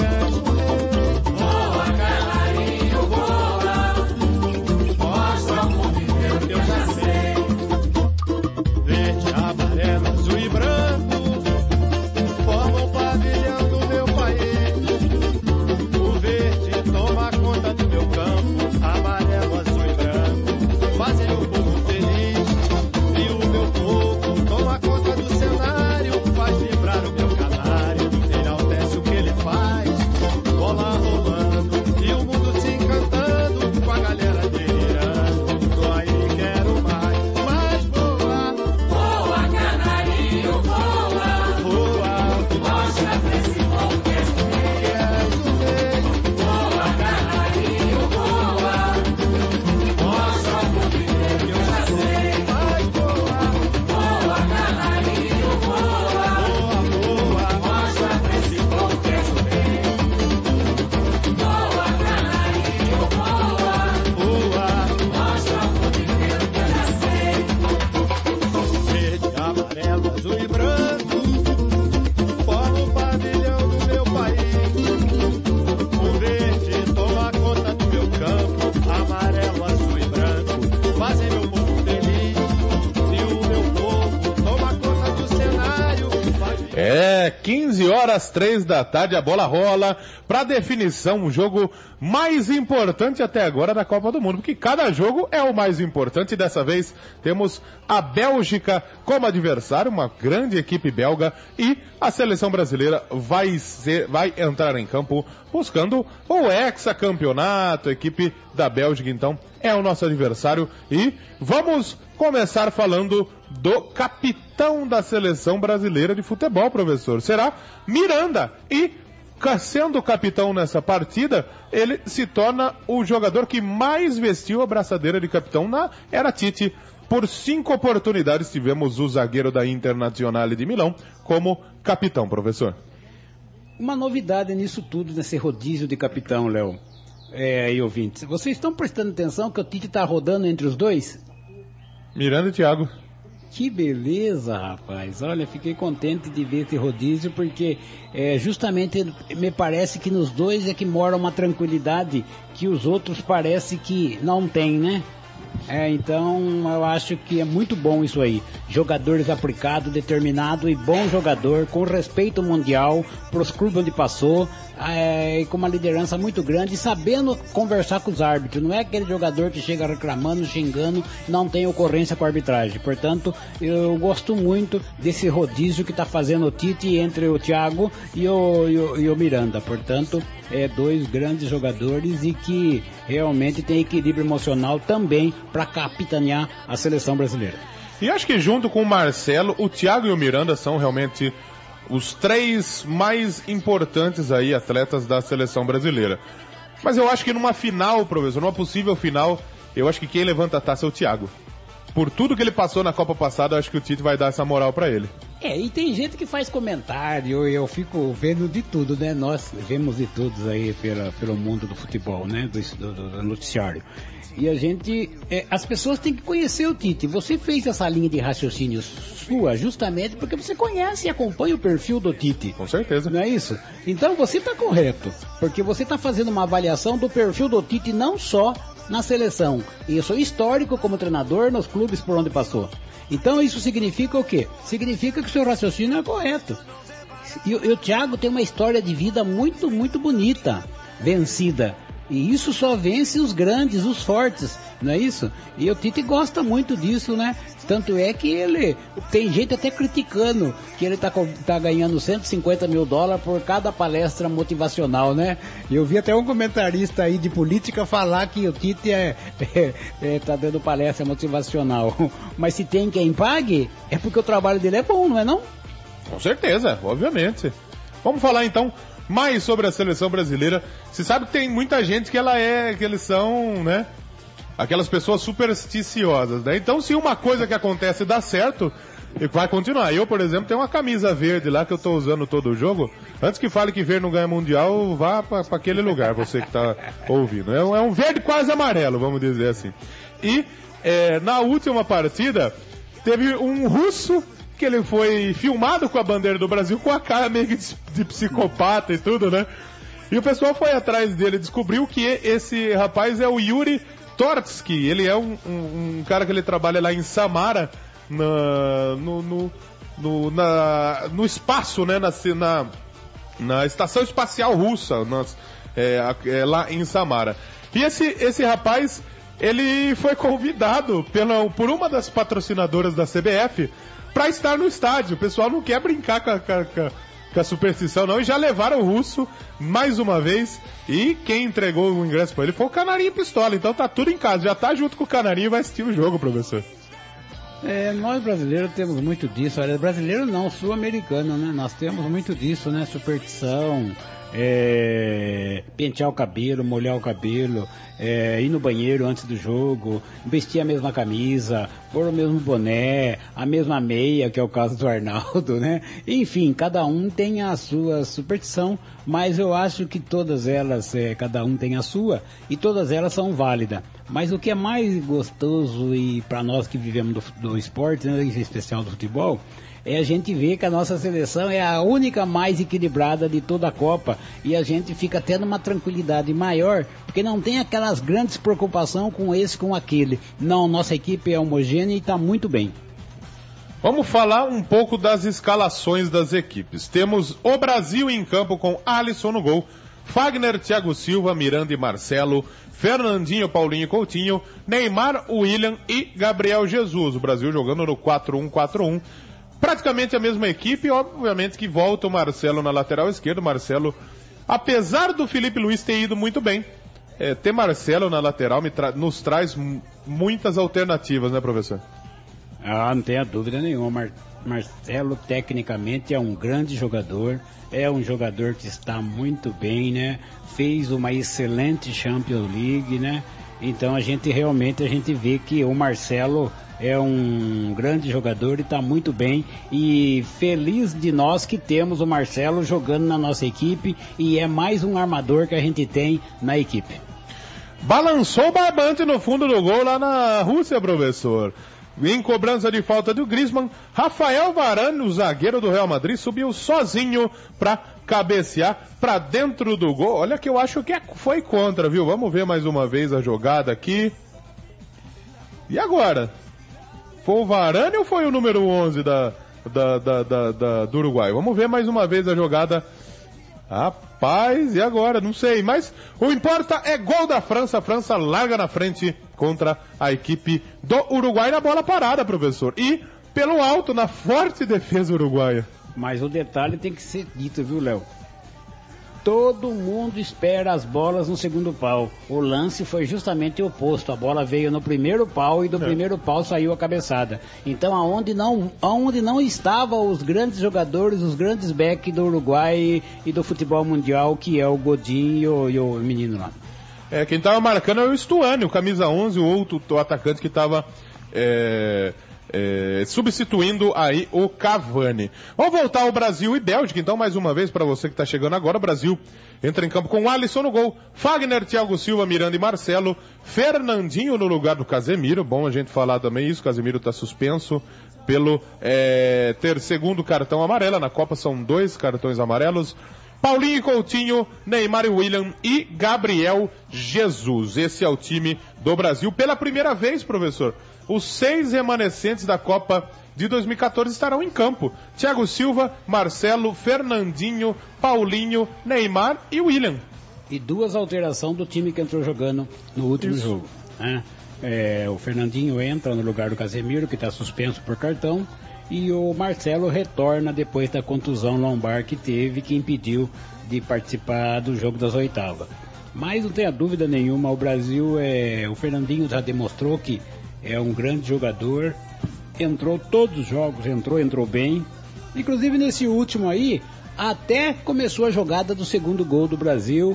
quinze horas, três da tarde, a bola rola para definição, um jogo mais importante até agora da Copa do Mundo, porque cada jogo é o mais importante. Dessa vez temos a Bélgica como adversário, uma grande equipe belga, e a seleção brasileira vai, ser, vai entrar em campo buscando o hexacampeonato. A equipe da Bélgica, então, é o nosso adversário, e vamos começar falando do capitão da seleção brasileira de futebol, professor. Será Miranda, e sendo capitão nessa partida, ele se torna o jogador que mais vestiu a braçadeira de capitão na era Tite. Por cinco oportunidades tivemos o zagueiro da Internazionale de Milão como capitão, professor. Uma novidade nisso tudo, nesse rodízio de capitão, Léo. É, e ouvintes, vocês estão prestando atenção que o Tite está rodando entre os dois? Miranda e Thiago. Que beleza, rapaz. Olha, fiquei contente de ver esse rodízio, porque é, justamente me parece que nos dois é que mora uma tranquilidade que os outros parece que não tem, né? É, então eu acho que é muito bom isso aí. Jogadores aplicados, determinado e bom jogador, com respeito mundial para os clubes onde passou, é, com uma liderança muito grande, sabendo conversar com os árbitros. Não é aquele jogador que chega reclamando, xingando, não tem ocorrência com a arbitragem. Portanto, eu gosto muito desse rodízio que está fazendo o Tite entre o Thiago e o, e o, e o Miranda. Portanto, é dois grandes jogadores e que realmente tem equilíbrio emocional também para capitanear a seleção brasileira. E acho que junto com o Marcelo, o Thiago e o Miranda são realmente os três mais importantes aí atletas da seleção brasileira. Mas eu acho que numa final, professor, numa possível final, eu acho que quem levanta a taça é o Thiago. Por tudo que ele passou na Copa passada, eu acho que o Tite vai dar essa moral pra ele. É, e tem gente que faz comentário, eu fico vendo de tudo, né? Nós vemos de tudo aí pela, pelo mundo do futebol, né? Do, do, do noticiário. E a gente, é, as pessoas têm que conhecer o Tite. Você fez essa linha de raciocínio sua justamente porque você conhece e acompanha o perfil do Tite. Com certeza. Não é isso? Então você está correto, porque você está fazendo uma avaliação do perfil do Tite não só na seleção, isso é histórico como treinador nos clubes por onde passou. Então isso significa o quê? Significa que o seu raciocínio é correto. E, e o Thiago tem uma história de vida muito, muito bonita, vencida. E isso só vence os grandes, os fortes, não é isso? E o Tite gosta muito disso, né? Tanto é que ele, tem gente até criticando que ele tá, tá ganhando cento e cinquenta mil dólares por cada palestra motivacional, né? Eu vi até um comentarista aí de política falar que o Tite é, é, é, tá dando palestra motivacional. Mas se tem quem pague, é porque o trabalho dele é bom, não é não? Com certeza, obviamente. Vamos falar então mais sobre a seleção brasileira. Você sabe que tem muita gente que ela é, que eles são, né, aquelas pessoas supersticiosas, né? Então se uma coisa que acontece dá certo, vai continuar. Eu, por exemplo, tenho uma camisa verde lá que eu tô usando todo o jogo. Antes que fale que verde não ganha mundial, vá pra, pra aquele lugar, você que tá ouvindo. É um, é um verde quase amarelo, vamos dizer assim. E é, na última partida, teve um russo que ele foi filmado com a bandeira do Brasil, com a cara meio que de, de psicopata e tudo, né? E o pessoal foi atrás dele, descobriu que esse rapaz é o Yuri Tortsky. Ele é um, um, um cara que ele trabalha lá em Samara, na, no, no, no, na, no espaço, né? Na, na, na estação espacial russa, nas, é, é, lá em Samara. E esse, esse rapaz, ele foi convidado pela, por uma das patrocinadoras da C B F para estar no estádio. O pessoal não quer brincar com a, com a, com a superstição não, e já levaram o russo mais uma vez, e quem entregou o ingresso para ele foi o Canarinho Pistola. Então tá tudo em casa, já tá junto com o Canarinho e vai assistir o jogo, professor. É, nós brasileiros temos muito disso. Olha, brasileiro não, sul-americano, né? Nós temos muito disso, né? Superstição, é, pentear o cabelo, molhar o cabelo, é, ir no banheiro antes do jogo, vestir a mesma camisa, pôr o mesmo boné, a mesma meia, que é o caso do Arnaldo, né? Enfim, cada um tem a sua superstição, mas eu acho que todas elas, é, cada um tem a sua, e todas elas são válidas. Mas o que é mais gostoso, e para nós que vivemos do, do esporte, né, em especial do futebol, é a gente ver que a nossa seleção é a única mais equilibrada de toda a Copa, e a gente fica tendo uma tranquilidade maior, porque não tem aquelas grandes preocupações com esse, com aquele. Não, nossa equipe é homogênea e está muito bem. Vamos falar um pouco das escalações das equipes. Temos o Brasil em campo com Alisson no gol, Fagner, Thiago Silva, Miranda e Marcelo, Fernandinho, Paulinho e Coutinho, Neymar, William e Gabriel Jesus. O Brasil jogando no quatro um quatro um. Praticamente a mesma equipe, obviamente que volta o Marcelo na lateral esquerda. Marcelo, apesar do Felipe Luiz ter ido muito bem, é, ter Marcelo na lateral me tra- nos traz m- muitas alternativas, né, professor? Ah, não tenha dúvida nenhuma. Mar- Marcelo tecnicamente é um grande jogador, é um jogador que está muito bem, né? Fez uma excelente Champions League, né? Então a gente realmente a gente vê que o Marcelo é um grande jogador e está muito bem, e feliz de nós que temos o Marcelo jogando na nossa equipe, e é mais um armador que a gente tem na equipe. Balançou o barbante no fundo do gol lá na Rússia, professor. Em cobrança de falta do Griezmann, Rafael Varane, o zagueiro do Real Madrid, subiu sozinho para cabecear para dentro do gol. Olha que eu acho que foi contra, viu? Vamos ver mais uma vez a jogada aqui. E agora? Foi o Varane ou foi o número onze da, da, da, da, da, do Uruguai? Vamos ver mais uma vez a jogada. Rapaz, e agora? Não sei, mas o importa é gol da França. A França larga na frente contra a equipe do Uruguai na bola parada, professor. E pelo alto, na forte defesa uruguaia. Mas o detalhe tem que ser dito, viu, Léo? Todo mundo espera as bolas no segundo pau. O lance foi justamente o oposto. A bola veio no primeiro pau e do é. primeiro pau saiu a cabeçada. Então, aonde não, aonde não estavam os grandes jogadores, os grandes backs do Uruguai e do futebol mundial, que é o Godin e o, e o menino lá. É, quem estava marcando é o Stuani, o camisa onze, o outro o atacante que estava... É... É, substituindo aí o Cavani. Vamos voltar ao Brasil e Bélgica, então, mais uma vez, para você que está chegando agora. O Brasil entra em campo com o Alisson no gol, Fagner, Thiago Silva, Miranda e Marcelo, Fernandinho no lugar do Casemiro. Bom a gente falar também isso, o Casemiro está suspenso pelo é, ter segundo cartão amarelo. Na Copa são dois cartões amarelos. Paulinho e Coutinho, Neymar e William e Gabriel Jesus. Esse é o time do Brasil. Pela primeira vez, professor, os seis remanescentes da Copa de dois mil e quatorze estarão em campo. Thiago Silva, Marcelo, Fernandinho, Paulinho, Neymar e William. E duas alterações do time que entrou jogando no último Isso. jogo. Né? É, o Fernandinho entra no lugar do Casemiro, que está suspenso por cartão. E o Marcelo retorna depois da contusão lombar que teve, que impediu de participar do jogo das oitavas. Mas não tenha dúvida nenhuma, o Brasil, é, o Fernandinho já demonstrou que é um grande jogador, entrou todos os jogos, entrou, entrou bem. Inclusive nesse último aí, até começou a jogada do segundo gol do Brasil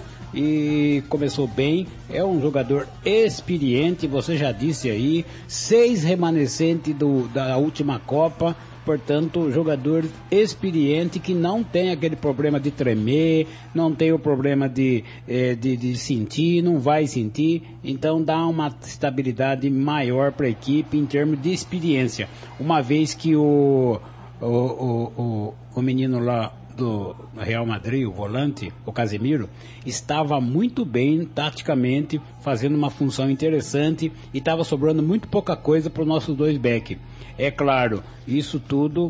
e começou bem. É um jogador experiente, você já disse aí, seis remanescentes do, da última Copa. Portanto, jogador experiente que não tem aquele problema de tremer, não tem o problema de, eh, de, de sentir, não vai sentir. Então dá uma estabilidade maior para a equipe em termos de experiência. Uma vez que o, o, o, o, o menino lá do Real Madrid, o volante, o Casemiro, estava muito bem taticamente, fazendo uma função interessante e estava sobrando muito pouca coisa para os nossos dois backs. É claro, isso tudo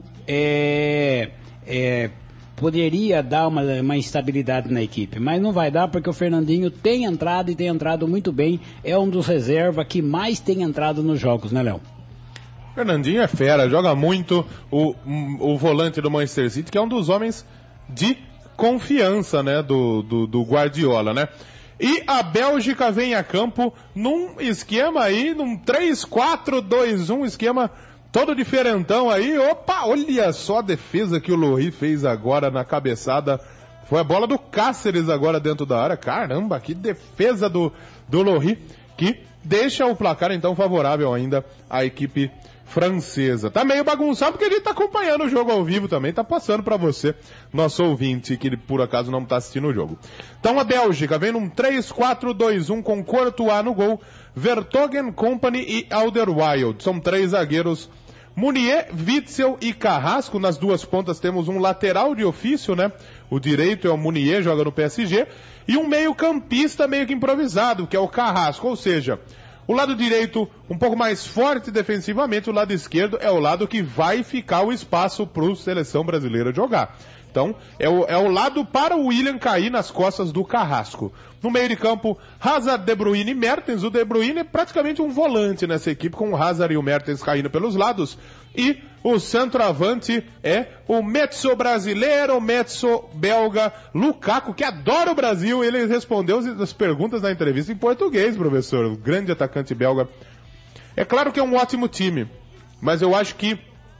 é, é, poderia dar uma, uma instabilidade na equipe, mas não vai dar porque o Fernandinho tem entrado e tem entrado muito bem, é um dos reservas que mais tem entrado nos jogos, né, Léo? Fernandinho é fera, joga muito, o, o volante do Manchester City, que é um dos homens de confiança, né, do, do, do Guardiola, né? E a Bélgica vem a campo num esquema aí, num três quatro dois um, esquema todo diferentão aí. Opa, olha só a defesa que o Lohri fez agora na cabeçada. Foi a bola do Cáceres agora dentro da área. Caramba, que defesa do, do Lohri, que deixa o placar então favorável ainda à equipe francesa. Tá meio bagunçado porque ele tá acompanhando o jogo ao vivo também, tá passando pra você, nosso ouvinte, que por acaso não tá assistindo o jogo. Então a Bélgica vem num três quatro dois um com Courtois no gol, Vertonghen, Kompany e Alderweireld. São três zagueiros, Munier, Witzel e Carrasco. Nas duas pontas temos um lateral de ofício, né? O direito é o Munier, joga no P S G, e um meio campista meio que improvisado, que é o Carrasco, ou seja, o lado direito um pouco mais forte defensivamente, o lado esquerdo é o lado que vai ficar o espaço para a seleção brasileira jogar. Então, é o, é o lado para o William cair nas costas do Carrasco. No meio de campo, Hazard, De Bruyne e Mertens. O De Bruyne é praticamente um volante nessa equipe, com o Hazard e o Mertens caindo pelos lados. E o centroavante é o mezzo brasileiro, o mezzo belga, Lukaku, que adora o Brasil. Ele respondeu as perguntas na entrevista em português, professor. O grande atacante belga. É claro que é um ótimo time, mas eu acho que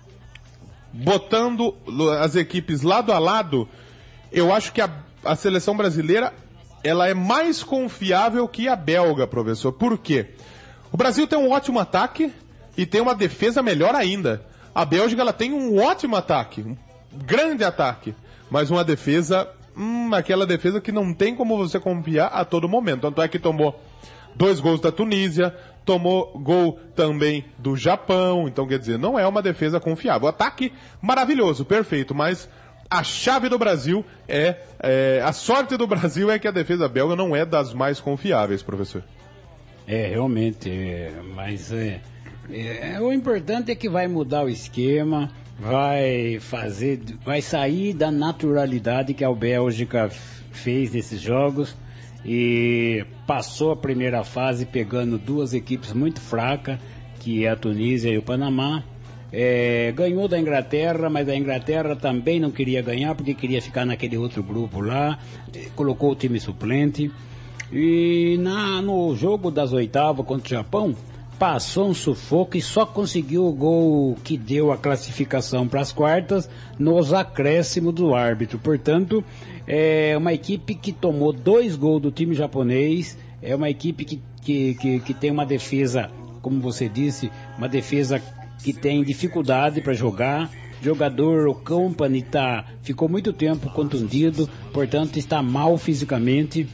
botando as equipes lado a lado, eu acho que a, a seleção brasileira ela é mais confiável que a belga, professor. Por quê? O Brasil tem um ótimo ataque e tem uma defesa melhor ainda. A Bélgica ela tem um ótimo ataque, um grande ataque, mas uma defesa, hum, aquela defesa que não tem como você confiar a todo momento. Tanto é que tomou dois gols da Tunísia, tomou gol também do Japão, então quer dizer, não é uma defesa confiável. O ataque maravilhoso, perfeito, mas a chave do Brasil é, é, a sorte do Brasil é que a defesa belga não é das mais confiáveis, professor. É, realmente, é, mas é, é, o importante é que vai mudar o esquema, vai fazer, vai sair da naturalidade que a Bélgica fez nesses jogos e passou a primeira fase pegando duas equipes muito fracas, que é a Tunísia e o Panamá. É, ganhou da Inglaterra, mas a Inglaterra também não queria ganhar porque queria ficar naquele outro grupo lá, colocou o time suplente. E na, no jogo das oitavas contra o Japão, passou um sufoco e só conseguiu o gol que deu a classificação para as quartas nos acréscimos do árbitro. Portanto, é uma equipe que tomou dois gols do time japonês, é uma equipe que, que, que, que tem uma defesa, como você disse, uma defesa que tem dificuldade para jogar. Jogador, o Company tá, ficou muito tempo contundido, portanto está mal fisicamente.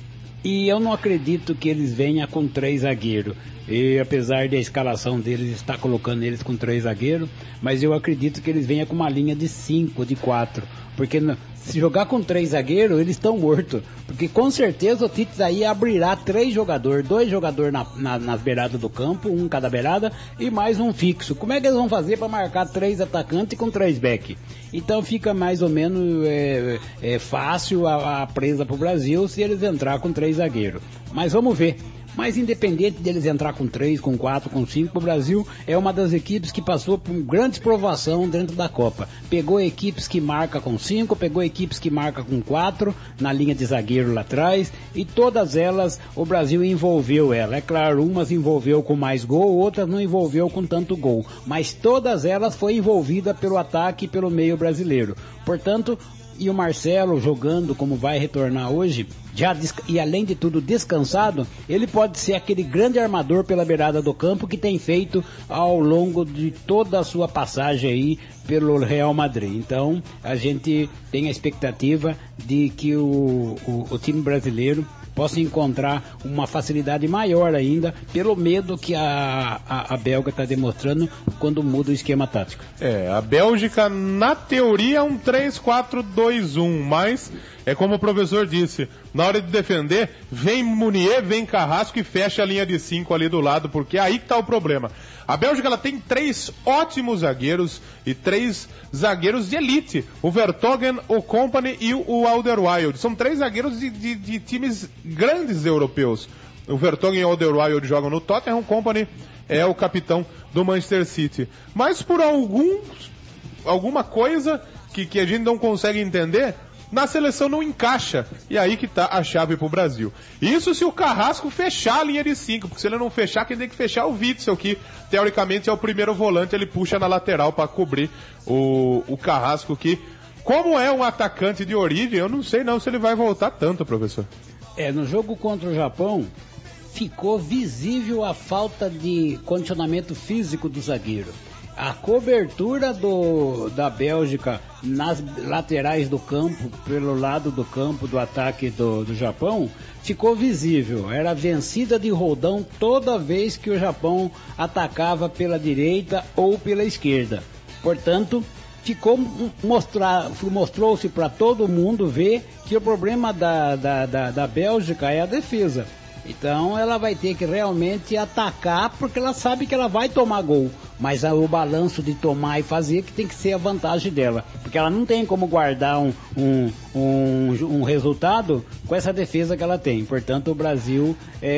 E eu não acredito que eles venham com três zagueiros. E apesar da escalação deles estar colocando eles com três zagueiros, mas eu acredito que eles venham com uma linha de cinco, de quatro. Porque se jogar com três zagueiros, eles estão mortos. Porque com certeza o Tite aí abrirá três jogadores, dois jogadores na, na, nas beiradas do campo, um cada beirada, e mais um fixo. Como é que eles vão fazer para marcar três atacantes com três back? Então fica mais ou menos é, é, fácil a, a presa para o Brasil se eles entrar com três zagueiros. Mas vamos ver. Mas independente deles entrar com três, com quatro, com cinco, o Brasil é uma das equipes que passou por grande provação dentro da Copa. Pegou equipes que marcam com cinco, pegou equipes que marcam com quatro, na linha de zagueiro lá atrás, e todas elas o Brasil envolveu ela. É claro, umas envolveu com mais gol, outras não envolveu com tanto gol. Mas todas elas foi envolvida pelo ataque e pelo meio brasileiro. Portanto, e o Marcelo jogando como vai retornar hoje, já e além de tudo descansado, ele pode ser aquele grande armador pela beirada do campo que tem feito ao longo de toda a sua passagem aí pelo Real Madrid. Então a gente tem a expectativa de que o, o, o time brasileiro possa encontrar uma facilidade maior ainda, pelo medo que a, a, a Bélgica está demonstrando quando muda o esquema tático. É, a Bélgica na teoria é um três quatro dois um, mas é como o professor disse, na hora de defender, vem Munier, vem Carrasco e fecha a linha de cinco ali do lado, porque é aí que está o problema. A Bélgica ela tem três ótimos zagueiros e três zagueiros de elite. O Vertonghen, o Company e o Alderweireld. São três zagueiros de, de, de times grandes europeus. O Vertonghen e o Alderweireld jogam no Tottenham, o Company é o capitão do Manchester City. Mas por algum, alguma coisa que, que a gente não consegue entender, na seleção não encaixa, e aí que tá a chave pro Brasil. Isso se o Carrasco fechar a linha de cinco, porque se ele não fechar, quem tem que fechar é o Witzel, que teoricamente é o primeiro volante, ele puxa na lateral para cobrir o, o Carrasco, que como é um atacante de origem, eu não sei não se ele vai voltar tanto, professor. É, no jogo contra o Japão, ficou visível a falta de condicionamento físico do zagueiro. A cobertura do, da Bélgica nas laterais do campo, pelo lado do campo do ataque do, do Japão, ficou visível. Era vencida de roldão toda vez que o Japão atacava pela direita ou pela esquerda. Portanto, ficou mostrar, mostrou-se para todo mundo ver que o problema da, da, da, da Bélgica é a defesa. Então ela vai ter que realmente atacar, porque ela sabe que ela vai tomar gol. Mas o balanço de tomar e fazer que tem que ser a vantagem dela. Porque ela não tem como guardar um, um, um, um resultado com essa defesa que ela tem. Portanto, o Brasil,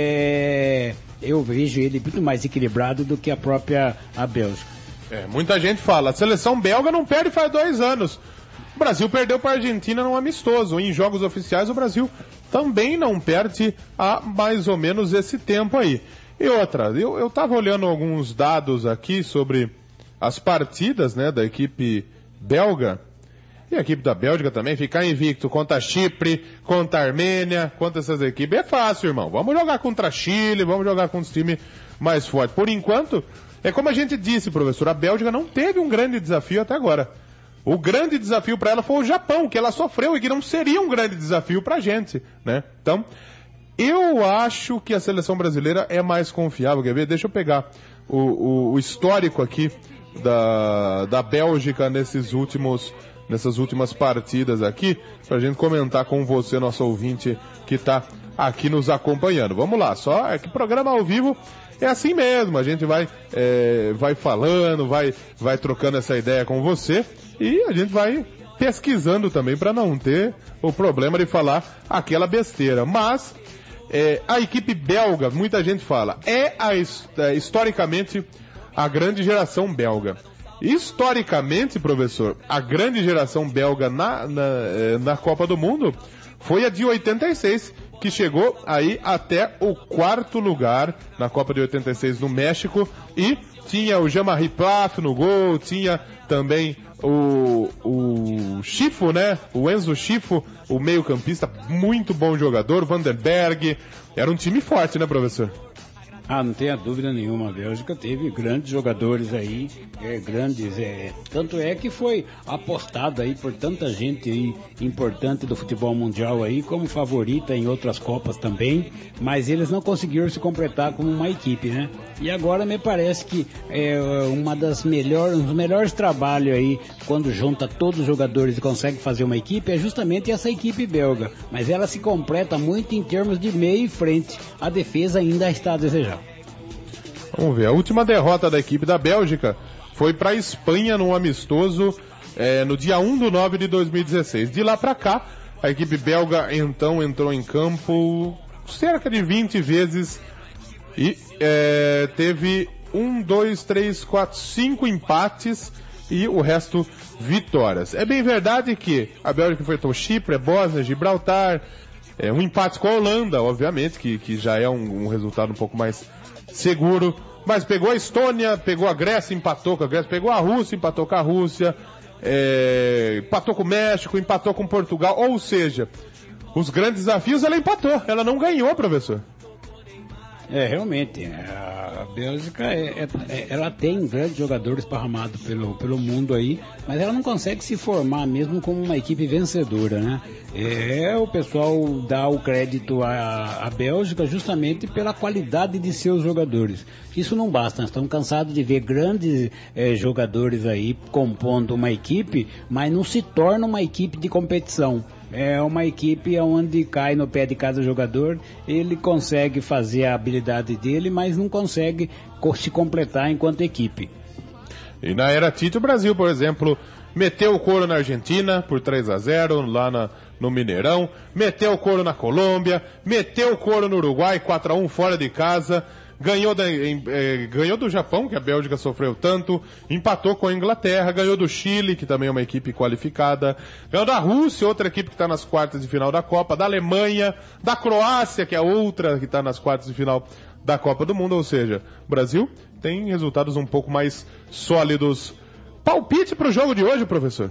é, eu vejo ele muito mais equilibrado do que a própria a Bélgica. É, muita gente fala, a seleção belga não perde faz dois anos. O Brasil perdeu para a Argentina num amistoso. Em jogos oficiais, o Brasil também não perde há mais ou menos esse tempo aí. E outra, eu estava olhando alguns dados aqui sobre as partidas, né, da equipe belga. E a equipe da Bélgica também, ficar invicto contra Chipre, contra a Armênia, contra essas equipes. É fácil, irmão. Vamos jogar contra Chile, vamos jogar contra os times mais fortes. Por enquanto, é como a gente disse, professor, a Bélgica não teve um grande desafio até agora. O grande desafio para ela foi o Japão, que ela sofreu e que não seria um grande desafio para a gente, né? Então, Eu acho que a seleção brasileira é mais confiável. Quer ver? Deixa eu pegar o, o, o histórico aqui da, da Bélgica nesses últimos, nessas últimas partidas aqui, pra gente comentar com você, nosso ouvinte, que tá aqui nos acompanhando. Vamos lá, só é que programa ao vivo é assim mesmo, a gente vai, é, vai falando, vai, vai trocando essa ideia com você e a gente vai pesquisando também para não ter o problema de falar aquela besteira. Mas é, a equipe belga, muita gente fala, é, a, é historicamente a grande geração belga. Historicamente, professor, a grande geração belga na, na, na Copa do Mundo foi a de oitenta e seis, que chegou aí até o quarto lugar na Copa de oitenta e seis no México, e tinha o Jean-Marie Pfaff no gol, tinha também o, o Schifo, né? O Enzo Schifo, o meio-campista, muito bom jogador, Vandenberg. Era um time forte, né, professor? Ah, não tenha dúvida nenhuma, a Bélgica teve grandes jogadores aí, é, grandes, é, tanto é que foi apostado aí por tanta gente aí importante do futebol mundial aí, como favorita em outras Copas também, mas eles não conseguiram se completar como uma equipe, né? E agora me parece que é uma das melhores, um dos melhores trabalhos aí, quando junta todos os jogadores e consegue fazer uma equipe, é justamente essa equipe belga, mas ela se completa muito em termos de meio e frente, a defesa ainda está a desejar. Vamos ver, a última derrota da equipe da Bélgica foi para a Espanha num amistoso é, no dia um de nove de dois mil e dezesseis. De lá para cá, a equipe belga então entrou em campo cerca de vinte vezes e é, teve um, dois, três, quatro, cinco empates e o resto vitórias. É bem verdade que a Bélgica enfrentou Chipre, Bósnia, Gibraltar, é, um empate com a Holanda, obviamente, que, que já é um, um resultado um pouco mais seguro, mas pegou a Estônia, pegou a Grécia, empatou com a Grécia, pegou a Rússia, empatou com a Rússia, é, empatou com o México, empatou com Portugal, ou seja, os grandes desafios ela empatou, ela não ganhou, professor. É, realmente, a Bélgica, é, é, ela tem grandes jogadores esparramados pelo, pelo mundo aí, mas ela não consegue se formar mesmo como uma equipe vencedora, né? É, o pessoal dá o crédito à, à Bélgica justamente pela qualidade de seus jogadores. Isso não basta, nós estamos cansados de ver grandes é, jogadores aí compondo uma equipe, mas não se torna uma equipe de competição. É uma equipe onde cai no pé de cada jogador, ele consegue fazer a habilidade dele, mas não consegue se completar enquanto equipe. E na era Tite, o Brasil, por exemplo, meteu o couro na Argentina por três a zero, lá na, no Mineirão, meteu o couro na Colômbia, meteu o couro no Uruguai, quatro a um fora de casa, ganhou, da, em, eh, ganhou do Japão, que a Bélgica sofreu tanto, empatou com a Inglaterra, ganhou do Chile, que também é uma equipe qualificada, ganhou da Rússia, outra equipe que está nas quartas de final da Copa, da Alemanha, da Croácia, que é outra que está nas quartas de final da Copa do Mundo, ou seja, o Brasil tem resultados um pouco mais sólidos. Palpite para o jogo de hoje, professor?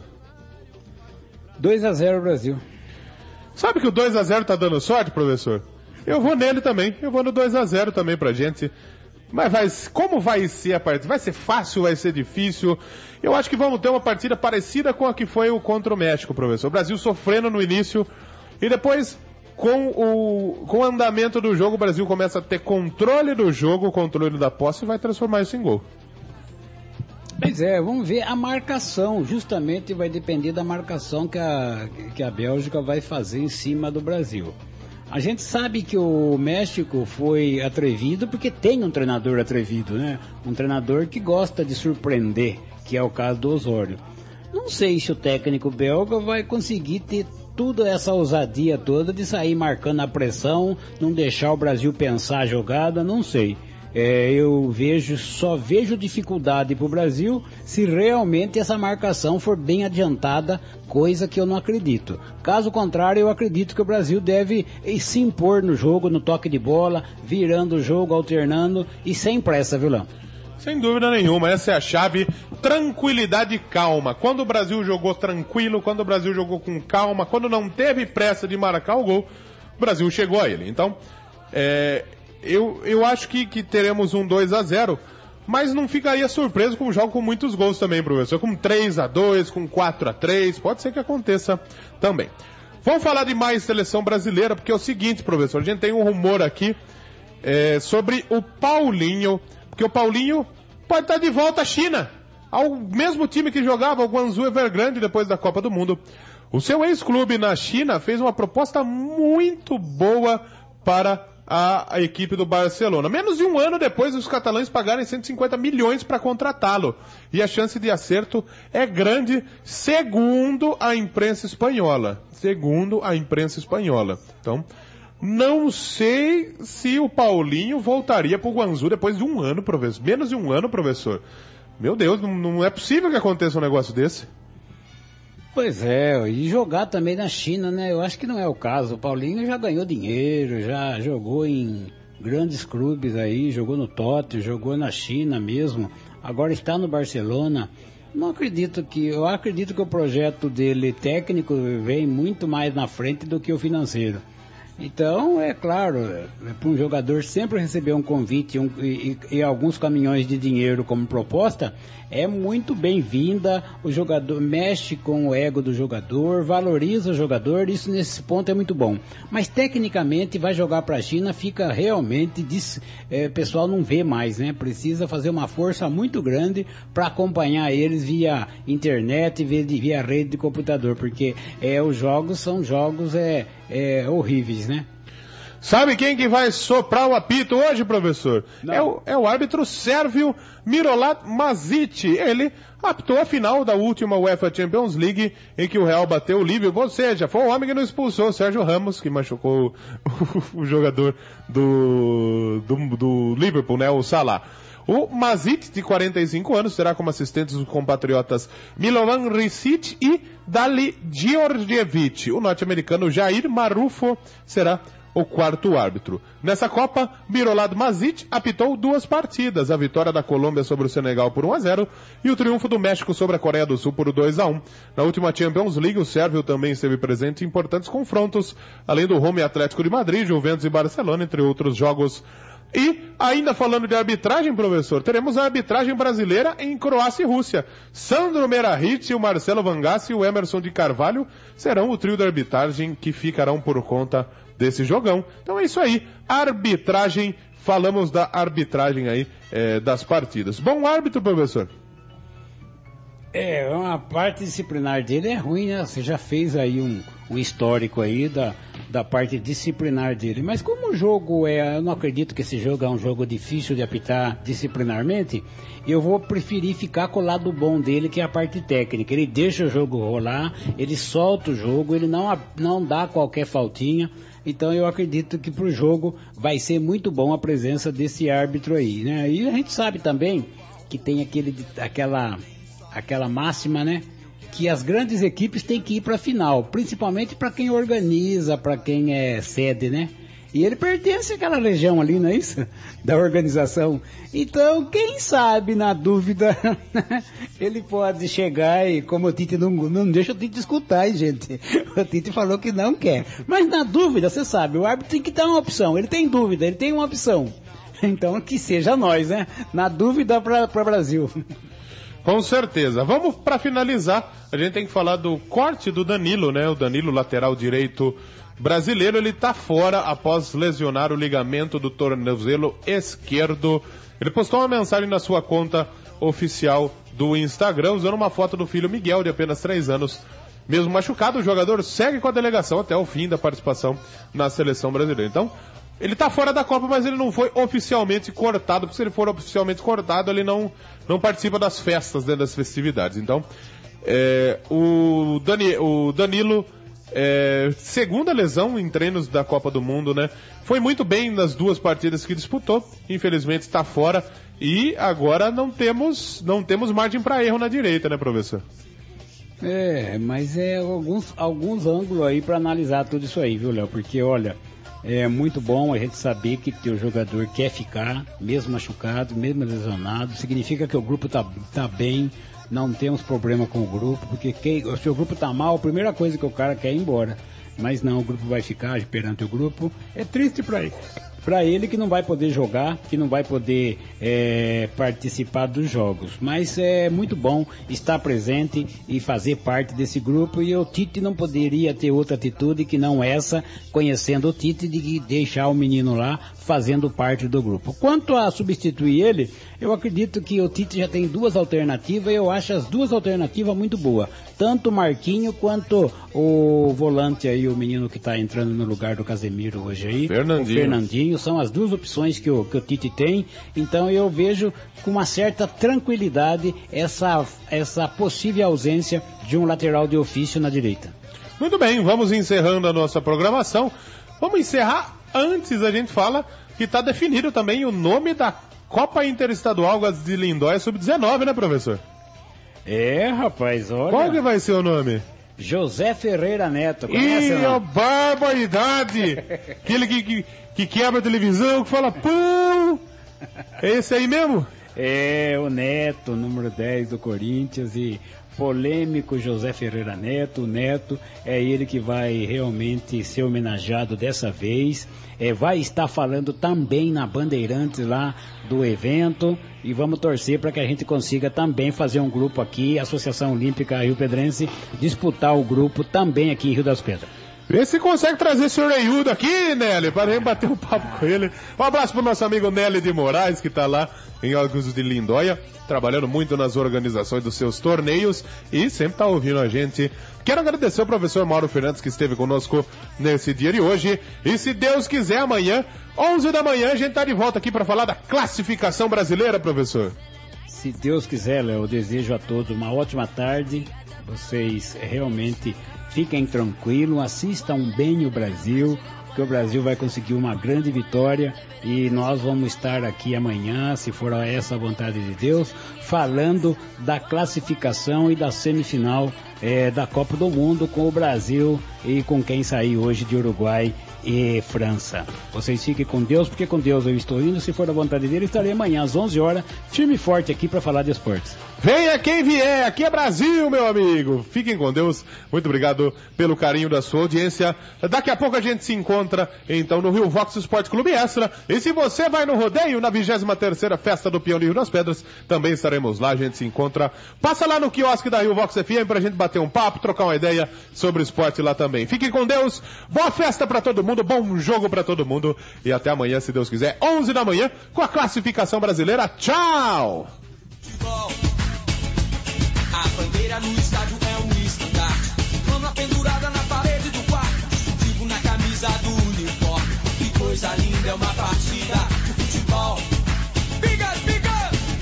dois a zero Brasil. Sabe que o dois a zero tá dando sorte, professor? Eu vou nele também, eu vou no dois a zero também pra gente. Mas vai, como vai ser a partida? Vai ser fácil, vai ser difícil? Eu acho que vamos ter uma partida parecida com a que foi o contra o México, professor. O Brasil sofrendo no início e depois, com o, com o andamento do jogo, o Brasil começa a ter controle do jogo, controle da posse e vai transformar isso em gol. Pois é, vamos ver a marcação, justamente vai depender da marcação que a, que a Bélgica vai fazer em cima do Brasil. A gente sabe que o México foi atrevido porque tem um treinador atrevido, né? Um treinador que gosta de surpreender, que é o caso do Osório. Não sei se o técnico belga vai conseguir ter toda essa ousadia toda de sair marcando a pressão, não deixar o Brasil pensar a jogada, não sei. É, eu vejo, só vejo dificuldade para o Brasil se realmente essa marcação for bem adiantada, coisa que eu não acredito. Caso contrário, eu acredito que o Brasil deve se impor no jogo, no toque de bola, virando o jogo, alternando e sem pressa, viu, Léo? Sem dúvida nenhuma, essa é a chave, tranquilidade e calma. Quando o Brasil jogou tranquilo, quando o Brasil jogou com calma, quando não teve pressa de marcar o gol, o Brasil chegou a ele. Então, é... Eu, eu acho que, que teremos um dois a zero, mas não ficaria surpreso com um jogo com muitos gols também, professor. Com três a dois, com quatro a três, pode ser que aconteça também. Vamos falar de mais seleção brasileira, porque é o seguinte, professor, a gente tem um rumor aqui é, sobre o Paulinho, porque o Paulinho pode estar de volta à China, ao mesmo time que jogava o Guangzhou Evergrande depois da Copa do Mundo. O seu ex-clube na China fez uma proposta muito boa para a, a equipe do Barcelona. Menos de um ano depois, os catalães pagaram cento e cinquenta milhões para contratá-lo. E a chance de acerto é grande, segundo a imprensa espanhola. Segundo a imprensa espanhola. Então, não sei se o Paulinho voltaria para o Guangzhou depois de um ano, professor. Menos de um ano, professor. Meu Deus, não, não é possível que aconteça um negócio desse. Pois é, e jogar também na China, né? Eu acho que não é o caso. O Paulinho já ganhou dinheiro, já jogou em grandes clubes aí, jogou no Tottenham, jogou na China mesmo, agora está no Barcelona. Não acredito que, eu acredito que o projeto dele técnico vem muito mais na frente do que o financeiro. Então, é claro, é, para um jogador sempre receber um convite um, e, e alguns caminhões de dinheiro como proposta, é muito bem-vinda. O jogador mexe com o ego do jogador, valoriza o jogador, isso nesse ponto é muito bom. Mas tecnicamente vai jogar para a China, fica realmente, diz, é, o pessoal não vê mais, né? Precisa fazer uma força muito grande para acompanhar eles via internet, via, via rede de computador, porque é, os jogos são jogos é, é, horríveis, né? Sabe quem que vai soprar o apito hoje, professor? É o, é o árbitro sérvio Milorad Mazic. Ele apitou a final da última UEFA Champions League, em que o Real bateu o Liverpool, ou seja, foi o homem que não expulsou o Sérgio Ramos, que machucou o, o jogador do, do, do Liverpool, né, o Salah. O Mazic, de quarenta e cinco anos, terá como assistentes os compatriotas Milovan Risic e Dali Djordjevic. O norte-americano Jair Marufo será o quarto árbitro. Nessa Copa, Milorad Mazic apitou duas partidas, a vitória da Colômbia sobre o Senegal por um a zero e o triunfo do México sobre a Coreia do Sul por dois a um. Na última Champions League, o sérvio também esteve presente em importantes confrontos, além do Roma e Atlético de Madrid, Juventus e Barcelona, entre outros jogos. E, ainda falando de arbitragem, professor, teremos a arbitragem brasileira em Croácia e Rússia. Sandro Merahit, o Marcelo Vangassi e o Emerson de Carvalho serão o trio da arbitragem que ficarão por conta desse jogão. Então é isso aí, arbitragem, falamos da arbitragem aí é, das partidas. Bom árbitro, professor? É, uma parte disciplinar dele é ruim, né? Você já fez aí um, um histórico aí da, da parte disciplinar dele. Mas como o jogo é, eu não acredito que esse jogo é um jogo difícil de apitar disciplinarmente, eu vou preferir ficar com o lado bom dele, que é a parte técnica. Ele deixa o jogo rolar, ele solta o jogo, ele não, não dá qualquer faltinha. Então eu acredito que pro jogo vai ser muito bom a presença desse árbitro aí, né? E a gente sabe também que tem aquele, aquela... aquela máxima, né, que as grandes equipes têm que ir para a final, principalmente para quem organiza, para quem é sede, né? E ele pertence àquela região ali, não é isso? Da organização. Então, quem sabe, na dúvida, ele pode chegar e, como o Tite não, não deixa o Tite escutar, hein, gente? O Tite falou que não quer. Mas na dúvida, você sabe, o árbitro tem que dar uma opção. Ele tem dúvida, ele tem uma opção. Então, que seja nós, né? Na dúvida para o Brasil. Com certeza. Vamos para finalizar, a gente tem que falar do corte do Danilo, né? O Danilo, lateral direito brasileiro, ele tá fora após lesionar o ligamento do tornozelo esquerdo. Ele postou uma mensagem na sua conta oficial do Instagram, usando uma foto do filho Miguel, de apenas três anos. Mesmo machucado, o jogador segue com a delegação até o fim da participação na seleção brasileira. Então, ele tá fora da Copa, mas ele não foi oficialmente cortado, porque se ele for oficialmente cortado, ele não, não participa das festas, né, das festividades. Então, é, o, Dani, o Danilo, é, segunda lesão em treinos da Copa do Mundo, né? Foi muito bem nas duas partidas que disputou, infelizmente está fora, e agora não temos, não temos margem para erro na direita, né, professor? É, mas é alguns, alguns ângulos aí para analisar tudo isso aí, viu, Léo? Porque, olha... É muito bom a gente saber que o jogador quer ficar, mesmo machucado, mesmo lesionado. Significa que o grupo tá, tá bem, não temos problema com o grupo, porque quem, se o grupo tá mal, a primeira coisa que o cara quer é ir embora. Mas não, o grupo vai ficar perante o grupo. É triste para ele, para ele que não vai poder jogar, que não vai poder é, participar dos jogos. Mas é muito bom estar presente e fazer parte desse grupo, e o Tite não poderia ter outra atitude que não essa, conhecendo o Tite, de deixar o menino lá fazendo parte do grupo. Quanto a substituir ele, eu acredito que o Tite já tem duas alternativas, e eu acho as duas alternativas muito boas. Tanto o Marquinho quanto o volante aí, o menino que está entrando no lugar do Casemiro hoje aí, Fernandinho. o Fernandinho, são as duas opções que o, que o Tite tem. Então eu vejo com uma certa tranquilidade essa, essa possível ausência de um lateral de ofício na direita. Muito bem, vamos encerrando a nossa programação. Vamos encerrar antes, a gente fala que está definido também o nome da Copa Interestadual Águas de Lindóia sub dezenove, né, professor? É, rapaz, olha... Qual que vai ser o nome? José Ferreira Neto. Conhece, Ih, a barbaridade! Aquele que, que, que quebra a televisão, que fala pão! É esse aí mesmo? É, o Neto, número dez do Corinthians, e polêmico José Ferreira Neto. O Neto é ele que vai realmente ser homenageado dessa vez. É, vai estar falando também na Bandeirantes lá do evento, e vamos torcer para que a gente consiga também fazer um grupo aqui, Associação Olímpica Rio Pedrense, disputar o grupo também aqui em Rio das Pedras. Vê se consegue trazer o senhor Eiudo aqui, Nelly, para a gente bater um papo com ele. Um abraço pro nosso amigo Nelly de Moraes, que está lá em Águas de Lindóia, trabalhando muito nas organizações dos seus torneios e sempre está ouvindo a gente. Quero agradecer ao professor Mauro Fernandes, que esteve conosco nesse dia de hoje. E se Deus quiser, amanhã, onze da manhã, a gente está de volta aqui para falar da classificação brasileira, professor. Se Deus quiser, Léo, eu desejo a todos uma ótima tarde. Vocês realmente fiquem tranquilos, assistam bem o Brasil, que o Brasil vai conseguir uma grande vitória, e nós vamos estar aqui amanhã, se for essa a vontade de Deus, falando da classificação e da semifinal é, da Copa do Mundo com o Brasil e com quem sair hoje de Uruguai e França. Vocês fiquem com Deus, porque com Deus eu estou indo. Se for da vontade dele, estarei amanhã às onze horas, firme e forte aqui para falar de esportes. Venha quem vier, aqui é Brasil, meu amigo. Fiquem com Deus. Muito obrigado pelo carinho da sua audiência. Daqui a pouco a gente se encontra, então, no Rio Vox Esporte Clube Extra. E se você vai no rodeio, na vigésima terceira Festa do Peão de Rio das Pedras, também estaremos lá, a gente se encontra. Passa lá no quiosque da Rio Vox F M pra gente bater um papo, trocar uma ideia sobre esporte lá também. Fiquem com Deus. Boa festa pra todo mundo, bom jogo pra todo mundo. E até amanhã, se Deus quiser, onze da manhã, com a classificação brasileira. Tchau! A bandeira no estádio é um estandarte, flama pendurada na parede do quarto, digo na camisa do uniforme. Que coisa linda é uma partida de futebol. Biga, biga!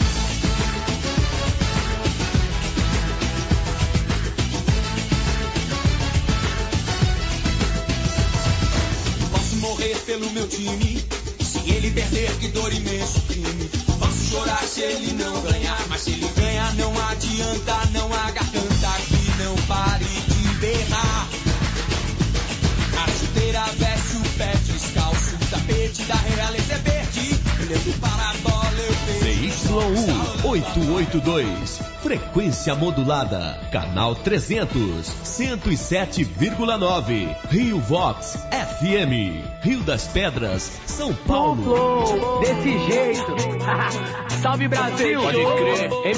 Posso morrer pelo meu time, se ele perder, que dor imenso crime. Posso chorar se ele não ganhar, mas se ele ganhar não adianta, não há garganta que não pare de berrar. A chuteira veste o pé descalço, o tapete da realeza é verde, olhando para a bola eu vejo. C Y U oitocentos e oitenta e dois, frequência modulada, canal trezentos, cento e sete vírgula nove, Rio Vox F M, Rio das Pedras, São Paulo. Desse jeito. Salve Brasil! Pode crer.